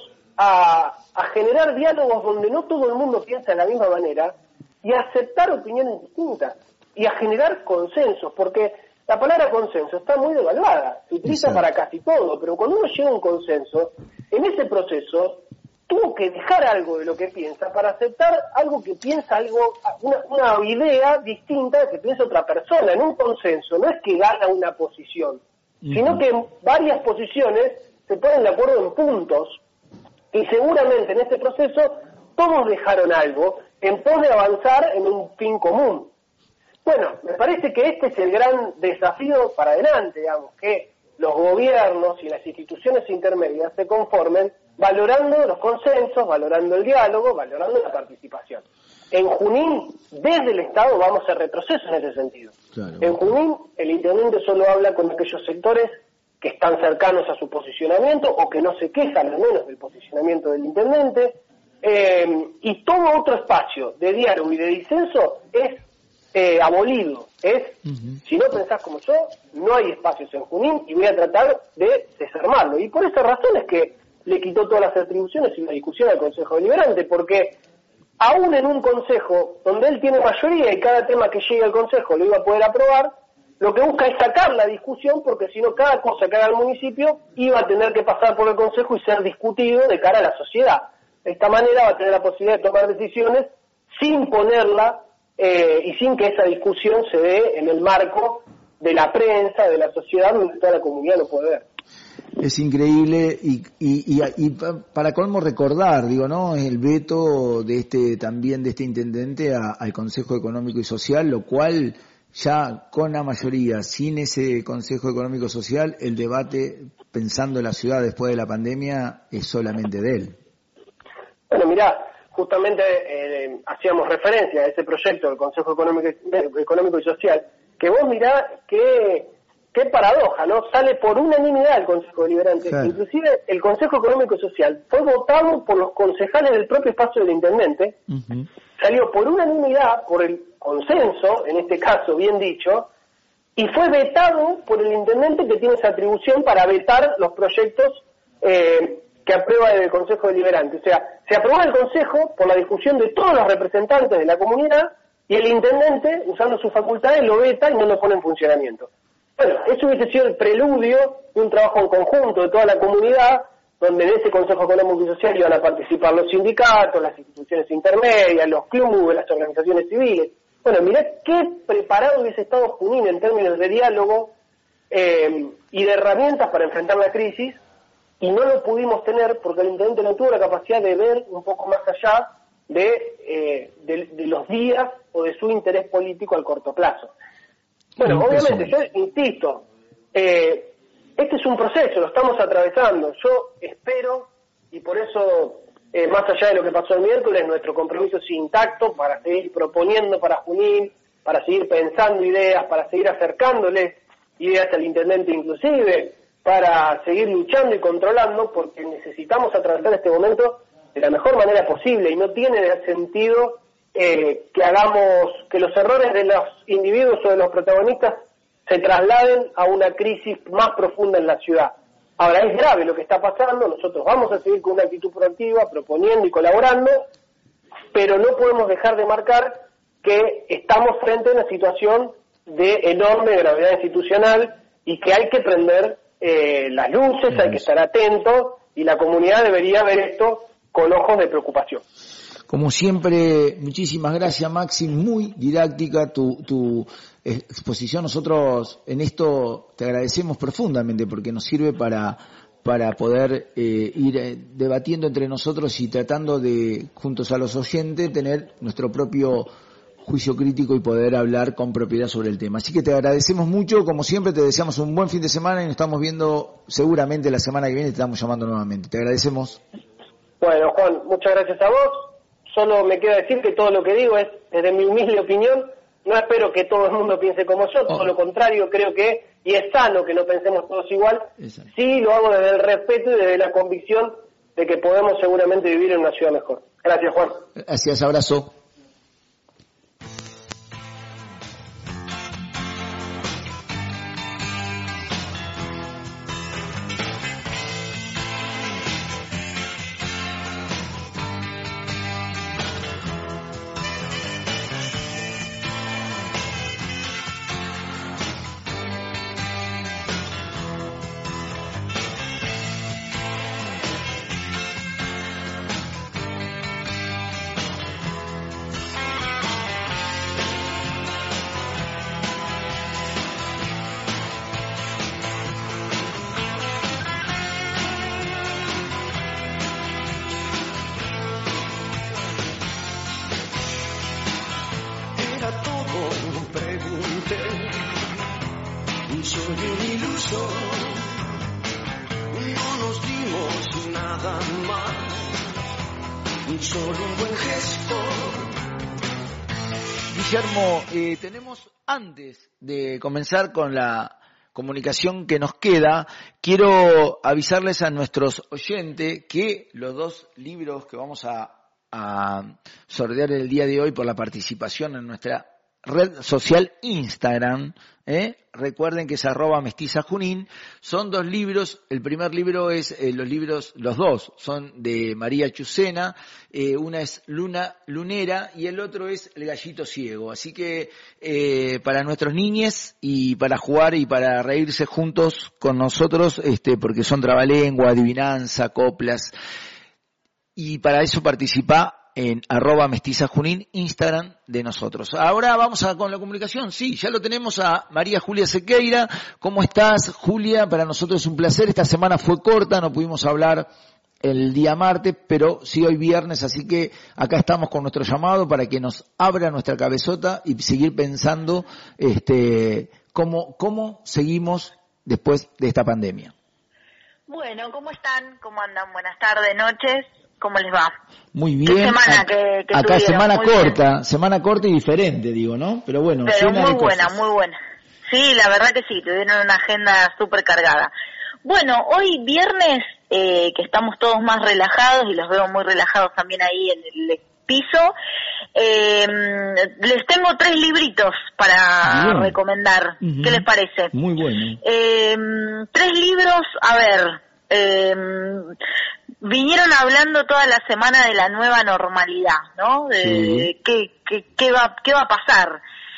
A, a generar diálogos donde no todo el mundo piensa de la misma manera y a aceptar opiniones distintas y a generar consensos, porque la palabra consenso está muy devaluada, se utiliza Exacto. para casi todo, pero cuando uno llega a un consenso, en ese proceso tuvo que dejar algo de lo que piensa para aceptar algo que piensa, algo una, una idea distinta que piensa otra persona. En un consenso no es que gana una posición, uh-huh. sino que varias posiciones se ponen de acuerdo en puntos. Y seguramente en este proceso todos dejaron algo en pos de avanzar en un fin común. Bueno, me parece que este es el gran desafío para adelante, digamos, que los gobiernos y las instituciones intermedias se conformen valorando los consensos, valorando el diálogo, valorando la participación. En Junín, desde el Estado, vamos a retroceso en ese sentido. Claro. En Junín, el intendente solo habla con aquellos sectores que están cercanos a su posicionamiento o que no se quejan al menos del posicionamiento del intendente, eh, y todo otro espacio de diálogo y de disenso es eh, abolido. Es, uh-huh. si no pensás como yo, no hay espacios en Junín y voy a tratar de desarmarlo. Y por esa razón es que le quitó todas las atribuciones y la discusión al Consejo Deliberante, porque aún en un Consejo donde él tiene mayoría y cada tema que llegue al Consejo lo iba a poder aprobar, lo que busca es sacar la discusión, porque si no cada cosa que haga el municipio iba a tener que pasar por el Consejo y ser discutido de cara a la sociedad. De esta manera va a tener la posibilidad de tomar decisiones sin ponerla eh, y sin que esa discusión se dé en el marco de la prensa, de la sociedad, donde toda la comunidad lo puede ver. Es increíble y, y, y, y para colmo recordar, digo, ¿no? El veto de este también de este intendente a, al Consejo Económico y Social, lo cual ya con la mayoría, sin ese Consejo Económico Social, el debate pensando en la ciudad después de la pandemia es solamente de él. Bueno, mirá, justamente eh, hacíamos referencia a ese proyecto del Consejo Económico, Económico y Social, que vos mirá que qué paradoja, ¿no? Sale por unanimidad el Consejo Deliberante. Claro. Inclusive el Consejo Económico y Social fue votado por los concejales del propio espacio del Intendente, uh-huh. Salió por unanimidad, por el consenso, en este caso bien dicho, y fue vetado por el Intendente, que tiene esa atribución para vetar los proyectos eh, que aprueba el Consejo Deliberante. O sea, se aprobó el Consejo por la discusión de todos los representantes de la comunidad, y el Intendente, usando sus facultades, lo veta y no lo pone en funcionamiento. Bueno, eso hubiese sido el preludio de un trabajo en conjunto de toda la comunidad, donde en ese Consejo Económico y Social iban a participar los sindicatos, las instituciones intermedias, los clubes, las organizaciones civiles. Bueno, mirá qué preparado hubiese estado Junín en términos de diálogo eh, y de herramientas para enfrentar la crisis, y no lo pudimos tener porque el Intendente no tuvo la capacidad de ver un poco más allá de, eh, de, de los días o de su interés político al corto plazo. Bueno, obviamente, yo insisto, eh, este es un proceso, lo estamos atravesando. Yo espero, y por eso, eh, más allá de lo que pasó el miércoles, nuestro compromiso es intacto para seguir proponiendo para Junín, para seguir pensando ideas, para seguir acercándoles ideas al Intendente inclusive, para seguir luchando y controlando, porque necesitamos atravesar este momento de la mejor manera posible, y no tiene sentido eh, que hagamos, que los errores de los individuos o de los protagonistas se trasladen a una crisis más profunda en la ciudad. Ahora, es grave lo que está pasando, nosotros vamos a seguir con una actitud proactiva, proponiendo y colaborando, pero no podemos dejar de marcar que estamos frente a una situación de enorme gravedad institucional y que hay que prender eh, las luces, hay que estar atentos, y la comunidad debería ver esto con ojos de preocupación. Como siempre, muchísimas gracias, Maxi, muy didáctica tu, tu exposición. Nosotros en esto te agradecemos profundamente porque nos sirve para, para poder eh, ir eh, debatiendo entre nosotros y tratando de, juntos a los oyentes, tener nuestro propio juicio crítico y poder hablar con propiedad sobre el tema. Así que te agradecemos mucho, como siempre te deseamos un buen fin de semana y nos estamos viendo seguramente la semana que viene, te estamos llamando nuevamente. Te agradecemos. Bueno, Juan, muchas gracias a vos. Solo me queda decir que todo lo que digo es desde mi humilde opinión. No espero que todo el mundo piense como yo, todo oh. lo contrario, creo que, y es sano que no pensemos todos igual. Exacto. Sí, lo hago desde el respeto y desde la convicción de que podemos seguramente vivir en una ciudad mejor. Gracias, Juan. Gracias, abrazo. Guillermo, eh, tenemos, antes de comenzar con la comunicación que nos queda, quiero avisarles a nuestros oyentes que los dos libros que vamos a, a sortear el día de hoy por la participación en nuestra red social Instagram, ¿eh? Recuerden que es arroba mestiza Junín, son dos libros. El primer libro es, eh, los libros, los dos son de María Chucena, eh, una es Luna Lunera y el otro es El Gallito Ciego. Así que eh, para nuestros niñes y para jugar y para reírse juntos con nosotros, este, porque son trabalengua, adivinanza, coplas, y para eso participa en arroba mestiza Junín, Instagram de nosotros. Ahora vamos a con la comunicación. Sí, ya lo tenemos a María Julia Sequeira. ¿Cómo estás, Julia? Para nosotros es un placer. Esta semana fue corta, no pudimos hablar el día martes, pero sí hoy viernes, así que acá estamos con nuestro llamado para que nos abra nuestra cabezota y seguir pensando este cómo, cómo seguimos después de esta pandemia. Bueno, ¿cómo están? ¿Cómo andan? Buenas tardes, noches. ¿Cómo les va? Muy bien. ¿Qué semana que, que Acá tuvieron? semana Muy corta, bien. semana corta y diferente, digo, ¿no? Pero bueno, Pero llena muy de buena, cosas. muy buena. Sí, la verdad que sí, tuvieron una agenda súper cargada. Bueno, hoy viernes, eh, que estamos todos más relajados y los veo muy relajados también ahí en el piso, eh, les tengo tres libritos para Bien. recomendar. Ujú. ¿Qué les parece? Muy bueno. Eh, tres libros, a ver, eh, vinieron hablando toda la semana de la nueva normalidad, ¿no? De, Sí. de qué, qué, qué va, qué va a pasar.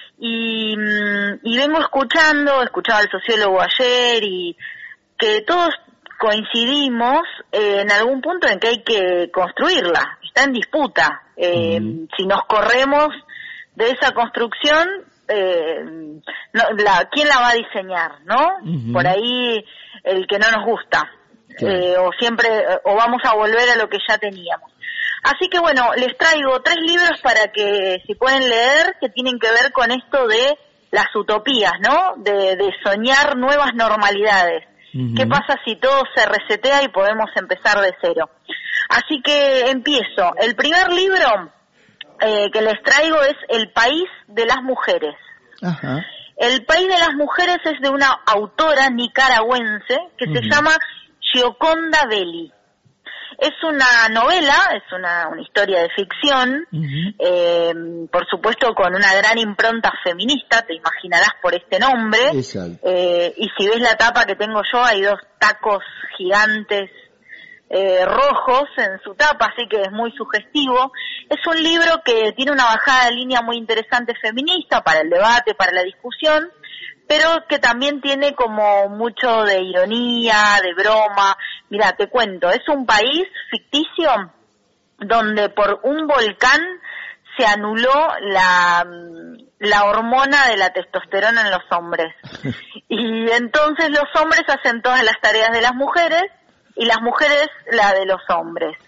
Y, mm, y vengo escuchando, escuchaba al sociólogo ayer y que todos coincidimos eh, en algún punto en que hay que construirla, está en disputa. Eh, Si nos corremos de esa construcción, eh, no, la, ¿quién la va a diseñar, no? Ujú. Por ahí el que no nos gusta, Claro. eh, o siempre, o vamos a volver a lo que ya teníamos. Así que bueno, les traigo tres libros para que si pueden leer, que tienen que ver con esto de las utopías, ¿no? De, de soñar nuevas normalidades. Ujú. ¿Qué pasa si todo se resetea y podemos empezar de cero? Así que empiezo. El primer libro eh, que les traigo es El País de las Mujeres. Ajá. El País de las Mujeres es de una autora nicaragüense que se Ujú. llama Gioconda Belli. Es una novela, es una, una historia de ficción, eh, por supuesto con una gran impronta feminista, te imaginarás por este nombre. Exacto. Eh, y si ves la tapa que tengo yo, hay dos tacos gigantes eh, rojos en su tapa, así que es muy sugestivo. Es un libro que tiene una bajada de línea muy interesante feminista para el debate, para la discusión, pero que también tiene como mucho de ironía, de broma. Mira, te cuento, es un país ficticio donde por un volcán se anuló la, la hormona de la testosterona en los hombres. Y entonces los hombres hacen todas las tareas de las mujeres y las mujeres la de los hombres.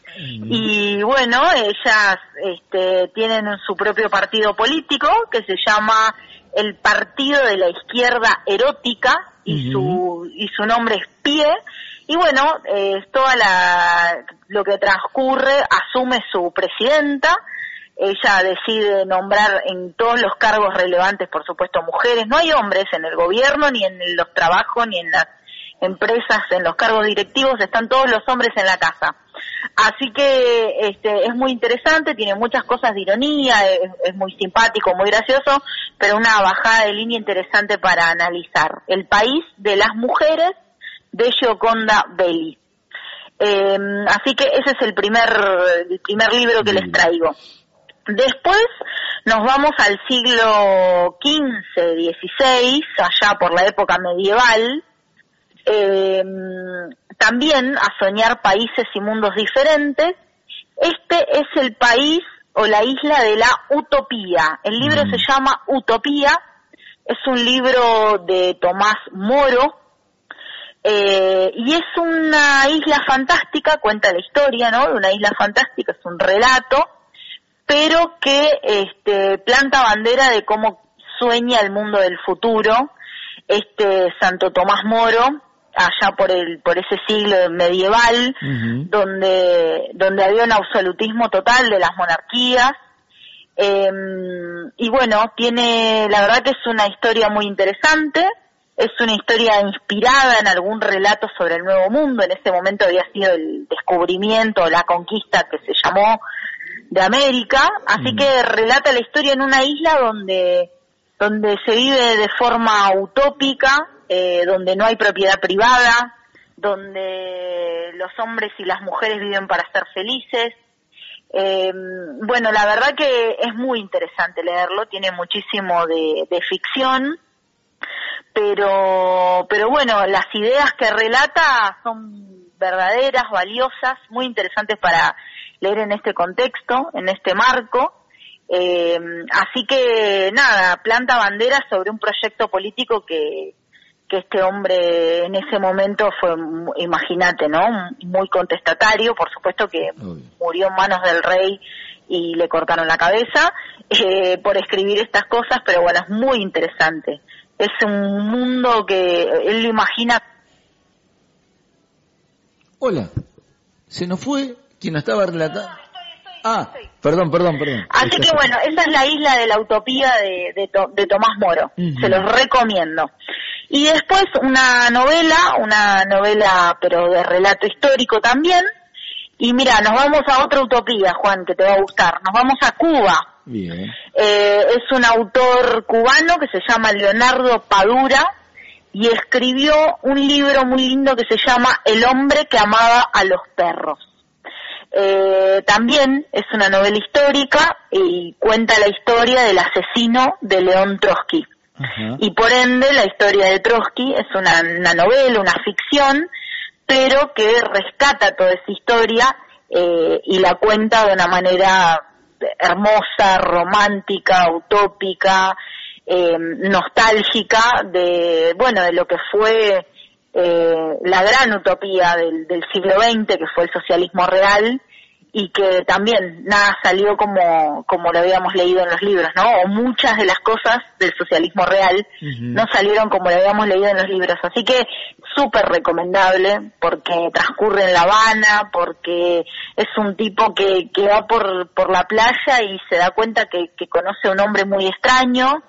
Y bueno, ellas este, tienen su propio partido político que se llama el Partido de la Izquierda Erótica y su y su nombre es Pie. Y bueno, eh, toda la lo que transcurre asume su presidenta. Ella decide nombrar en todos los cargos relevantes, por supuesto, mujeres. No hay hombres en el gobierno, ni en los trabajos, ni en las empresas, en los cargos directivos. Están todos los hombres en la casa. Así que este es muy interesante, tiene muchas cosas de ironía, es, es muy simpático, muy gracioso, pero una bajada de línea interesante para analizar. El País de las Mujeres, de Gioconda Belli. Eh, así que ese es el primer, el primer libro que les traigo. Después nos vamos al siglo quince, dieciséis, allá por la época medieval, eh, también a soñar países y mundos diferentes. Este es el país o la isla de la utopía. El libro se llama Utopía, es un libro de Tomás Moro, eh, y es una isla fantástica, cuenta la historia, ¿no?, de una isla fantástica, es un relato, pero que este, planta bandera de cómo sueña el mundo del futuro este Santo Tomás Moro, allá por el por ese siglo medieval, uh-huh. donde donde había un absolutismo total de las monarquías, eh, y bueno, tiene, la verdad que es una historia muy interesante, es una historia inspirada en algún relato sobre el Nuevo Mundo. En ese momento había sido el descubrimiento, la conquista que se llamó de América, así uh-huh. que relata la historia en una isla donde donde se vive de forma utópica, eh, donde no hay propiedad privada, donde los hombres y las mujeres viven para ser felices. Eh, bueno, la verdad que es muy interesante leerlo, tiene muchísimo de, de ficción, pero pero bueno, las ideas que relata son verdaderas, valiosas, muy interesantes para leer en este contexto, en este marco. Eh, así que nada, planta bandera sobre un proyecto político que que este hombre en ese momento fue, imagínate, ¿no? Muy contestatario, por supuesto que murió en manos del rey y le cortaron la cabeza eh, por escribir estas cosas, pero bueno, es muy interesante. Es un mundo que él lo imagina. Hola, se nos fue quien nos estaba relatando. Ah, perdón, perdón, perdón. Así que bueno, esa es la isla de la utopía de, de, de Tomás Moro. Uh-huh. Se los recomiendo. Y después una novela, una novela pero de relato histórico también. Y mira, nos vamos a otra utopía, Juan, que te va a gustar. Nos vamos a Cuba. Bien. Eh, es un autor cubano que se llama Leonardo Padura y escribió un libro muy lindo que se llama El hombre que amaba a los perros. Eh, también es una novela histórica y cuenta la historia del asesino de León Trotsky. Uh-huh. Y por ende la historia de Trotsky es una, una novela, una ficción, pero que rescata toda esa historia eh, y la cuenta de una manera hermosa, romántica, utópica, eh, nostálgica de, bueno, de lo que fue eh, la gran utopía del, del siglo veinte, que fue el socialismo real, y que también nada salió como como lo habíamos leído en los libros, ¿no? O muchas de las cosas del socialismo real uh-huh. no salieron como lo habíamos leído en los libros. Así que súper recomendable porque transcurre en La Habana, porque es un tipo que, que va por por la playa y se da cuenta que, que conoce a un hombre muy extraño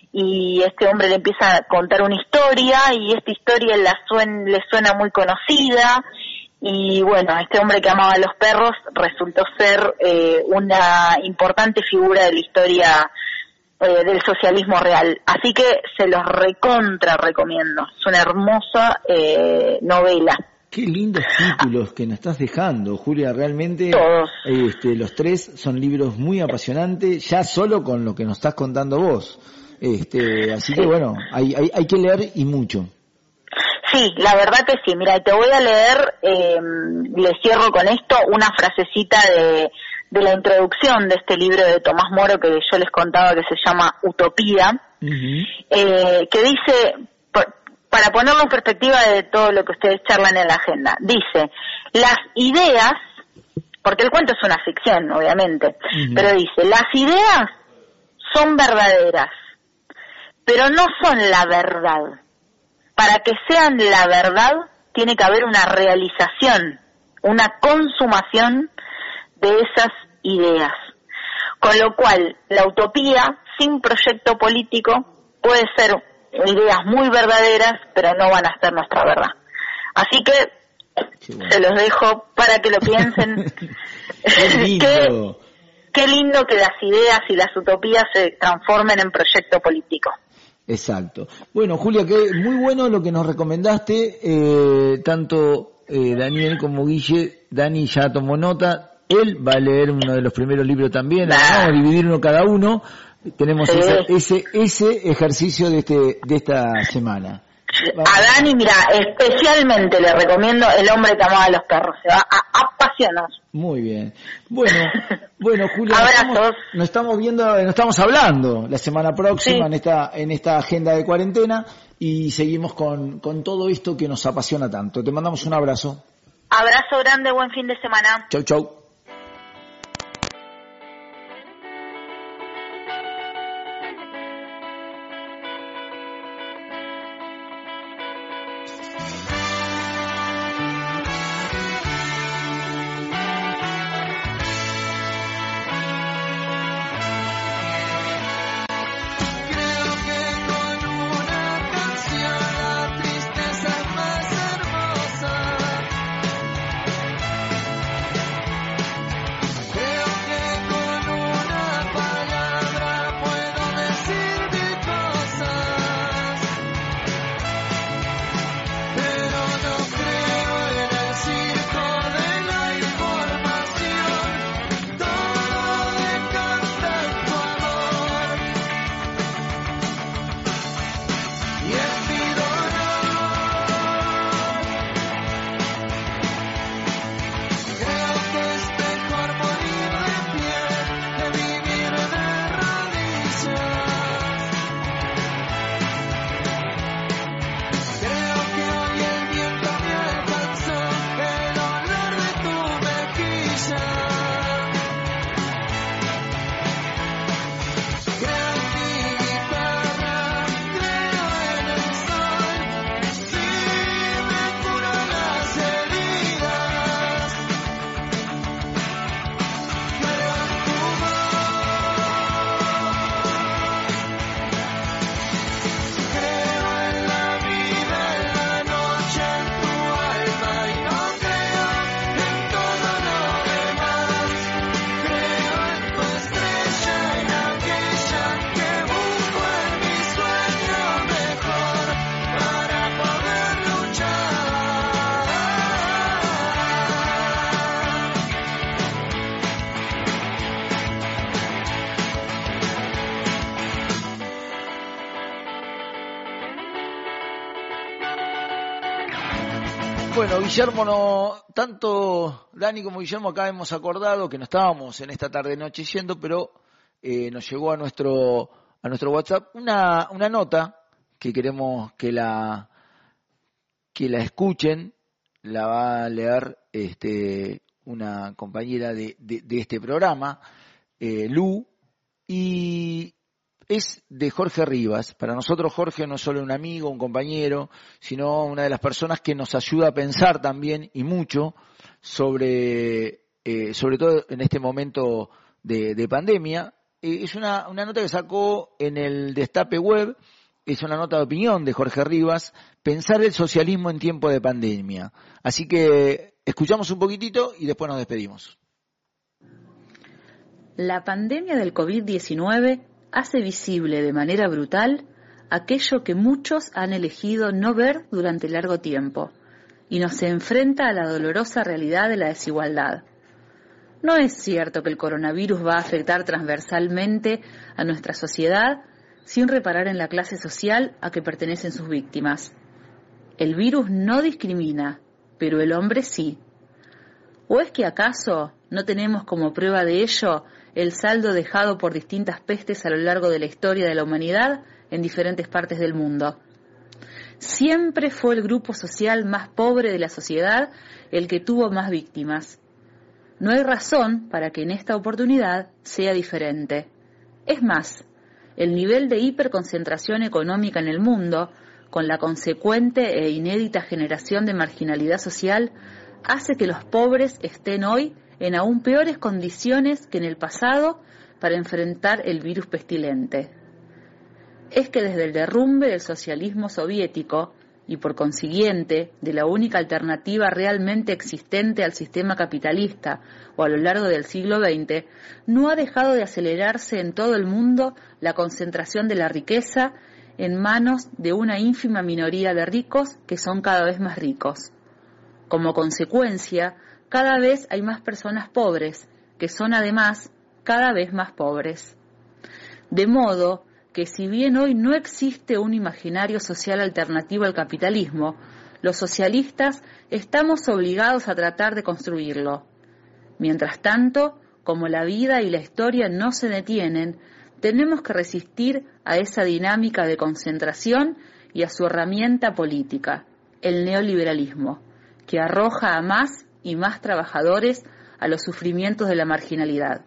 y este hombre le empieza a contar una historia y esta historia la suen, le suena muy conocida. Y bueno, este hombre que amaba a los perros resultó ser eh, una importante figura de la historia eh, del socialismo real. Así que se los recontra recomiendo. Es una hermosa eh, novela. Qué lindos títulos que nos estás dejando, Julia. Realmente todos. Este, los tres son libros muy apasionantes, ya solo con lo que nos estás contando vos. Este, así sí. que bueno, hay, hay, hay que leer y mucho. Sí, la verdad que sí. Mira, te voy a leer, eh, le cierro con esto, una frasecita de, de la introducción de este libro de Tomás Moro que yo les contaba que se llama Utopía, uh-huh. eh, que dice, por, para ponerlo en perspectiva de todo lo que ustedes charlan en la agenda, dice, las ideas, porque el cuento es una ficción, obviamente, uh-huh. pero dice, las ideas son verdaderas, pero no son la verdad. Para que sean la verdad, tiene que haber una realización, una consumación de esas ideas. Con lo cual, la utopía, sin proyecto político, puede ser ideas muy verdaderas, pero no van a ser nuestra verdad. Así que, bueno. se los dejo para que lo piensen. ¡Qué lindo! qué, qué lindo que las ideas y las utopías se transformen en proyecto político. Exacto. Bueno, Julia, que muy bueno lo que nos recomendaste, eh, tanto eh, Daniel como Guille. Dani ya tomó nota, él va a leer uno de los primeros libros también, nah. vamos a dividir uno cada uno, tenemos sí. ese, ese ese ejercicio de este de esta semana. Vamos. A Dani, mira, especialmente le recomiendo El hombre que amaba a los perros, se va a apasionar. Muy bien. Bueno, bueno, Julia, abrazos. Nos estamos, nos estamos viendo, nos estamos hablando la semana próxima sí. en esta en esta agenda de cuarentena y seguimos con con todo esto que nos apasiona tanto. Te mandamos un abrazo. Abrazo grande, buen fin de semana. Chau, chau. Pero Bueno, Guillermo, no, tanto Dani como Guillermo acá hemos acordado que no estábamos en esta tarde-noche yendo, pero eh, nos llegó a nuestro a nuestro WhatsApp una, una nota que queremos que la que la escuchen, la va a leer este, una compañera de, de, de este programa, eh, Lu, y es de Jorge Rivas. Para nosotros Jorge no es solo un amigo, un compañero, sino una de las personas que nos ayuda a pensar también y mucho sobre, eh, sobre todo en este momento de, de pandemia. Eh, es una, una nota que sacó en el Destape Web, es una nota de opinión de Jorge Rivas, pensar el socialismo en tiempo de pandemia. Así que escuchamos un poquitito y después nos despedimos. La pandemia del covid diecinueve hace visible de manera brutal aquello que muchos han elegido no ver durante largo tiempo y nos enfrenta a la dolorosa realidad de la desigualdad. No es cierto que el coronavirus va a afectar transversalmente a nuestra sociedad sin reparar en la clase social a que pertenecen sus víctimas. El virus no discrimina, pero el hombre sí. ¿O es que acaso no tenemos como prueba de ello el saldo dejado por distintas pestes a lo largo de la historia de la humanidad en diferentes partes del mundo? Siempre fue el grupo social más pobre de la sociedad el que tuvo más víctimas. No hay razón para que en esta oportunidad sea diferente. Es más, el nivel de hiperconcentración económica en el mundo, con la consecuente e inédita generación de marginalidad social, hace que los pobres estén hoy en aún peores condiciones que en el pasado para enfrentar el virus pestilente. Es que desde el derrumbe del socialismo soviético, y por consiguiente de la única alternativa realmente existente al sistema capitalista o a lo largo del siglo veinte, no ha dejado de acelerarse en todo el mundo la concentración de la riqueza en manos de una ínfima minoría de ricos que son cada vez más ricos. Como consecuencia, cada vez hay más personas pobres, que son además cada vez más pobres. De modo que si bien hoy no existe un imaginario social alternativo al capitalismo, los socialistas estamos obligados a tratar de construirlo. Mientras tanto, como la vida y la historia no se detienen, tenemos que resistir a esa dinámica de concentración y a su herramienta política, el neoliberalismo, que arroja a más y más trabajadores a los sufrimientos de la marginalidad.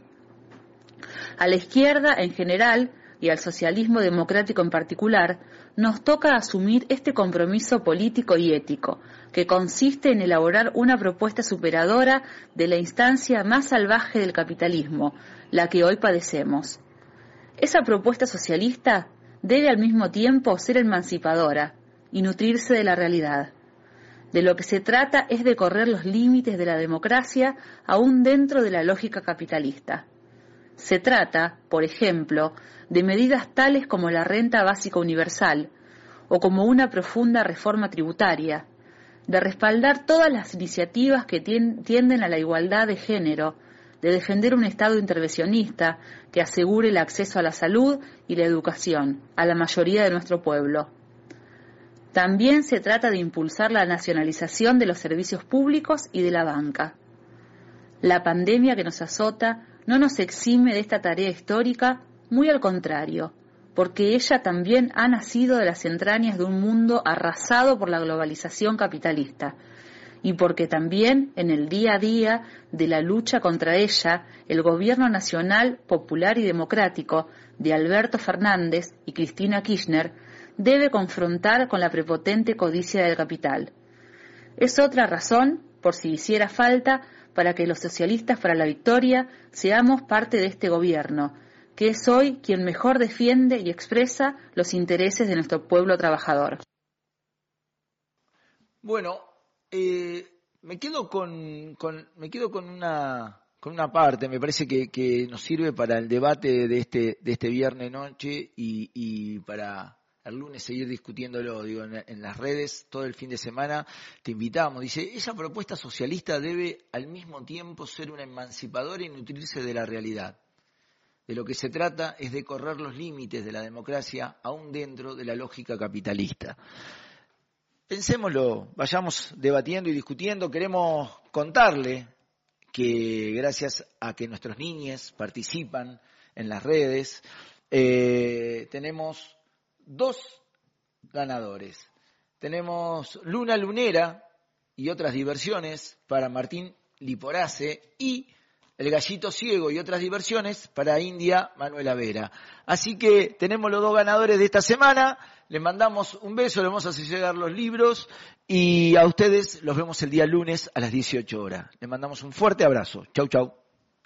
A la izquierda en general y al socialismo democrático en particular, nos toca asumir este compromiso político y ético, que consiste en elaborar una propuesta superadora de la instancia más salvaje del capitalismo, la que hoy padecemos. Esa propuesta socialista debe al mismo tiempo ser emancipadora y nutrirse de la realidad. De lo que se trata es de correr los límites de la democracia aún dentro de la lógica capitalista. Se trata, por ejemplo, de medidas tales como la renta básica universal o como una profunda reforma tributaria, de respaldar todas las iniciativas que tienden a la igualdad de género, de defender un Estado intervencionista que asegure el acceso a la salud y la educación a la mayoría de nuestro pueblo. También se trata de impulsar la nacionalización de los servicios públicos y de la banca. La pandemia que nos azota no nos exime de esta tarea histórica, muy al contrario, porque ella también ha nacido de las entrañas de un mundo arrasado por la globalización capitalista, y porque también en el día a día de la lucha contra ella, el gobierno nacional, popular y democrático de Alberto Fernández y Cristina Kirchner debe confrontar con la prepotente codicia del capital. Es otra razón, por si hiciera falta, para que los socialistas para la victoria seamos parte de este gobierno, que es hoy quien mejor defiende y expresa los intereses de nuestro pueblo trabajador. Bueno, eh, me quedo con, con me quedo con una con una parte, me parece que, que nos sirve para el debate de este de este viernes noche y, y para el lunes seguir discutiéndolo, digo, en, en las redes todo el fin de semana te invitamos. Dice, esa propuesta socialista debe al mismo tiempo ser una emancipadora y nutrirse de la realidad. De lo que se trata es de correr los límites de la democracia aún dentro de la lógica capitalista. pensémoslo, vayamos debatiendo y discutiendo. Queremos contarle que gracias a que nuestros niños participan en las redes, eh, tenemos dos ganadores. Tenemos Luna Lunera y otras diversiones para Martín Liporace y El Gallito Ciego y otras diversiones para India Manuela Vera. Así que tenemos los dos ganadores de esta semana. Les mandamos un beso, les vamos a hacer llegar los libros y a ustedes los vemos el día lunes a las dieciocho horas. Les mandamos un fuerte abrazo. Chau, chau.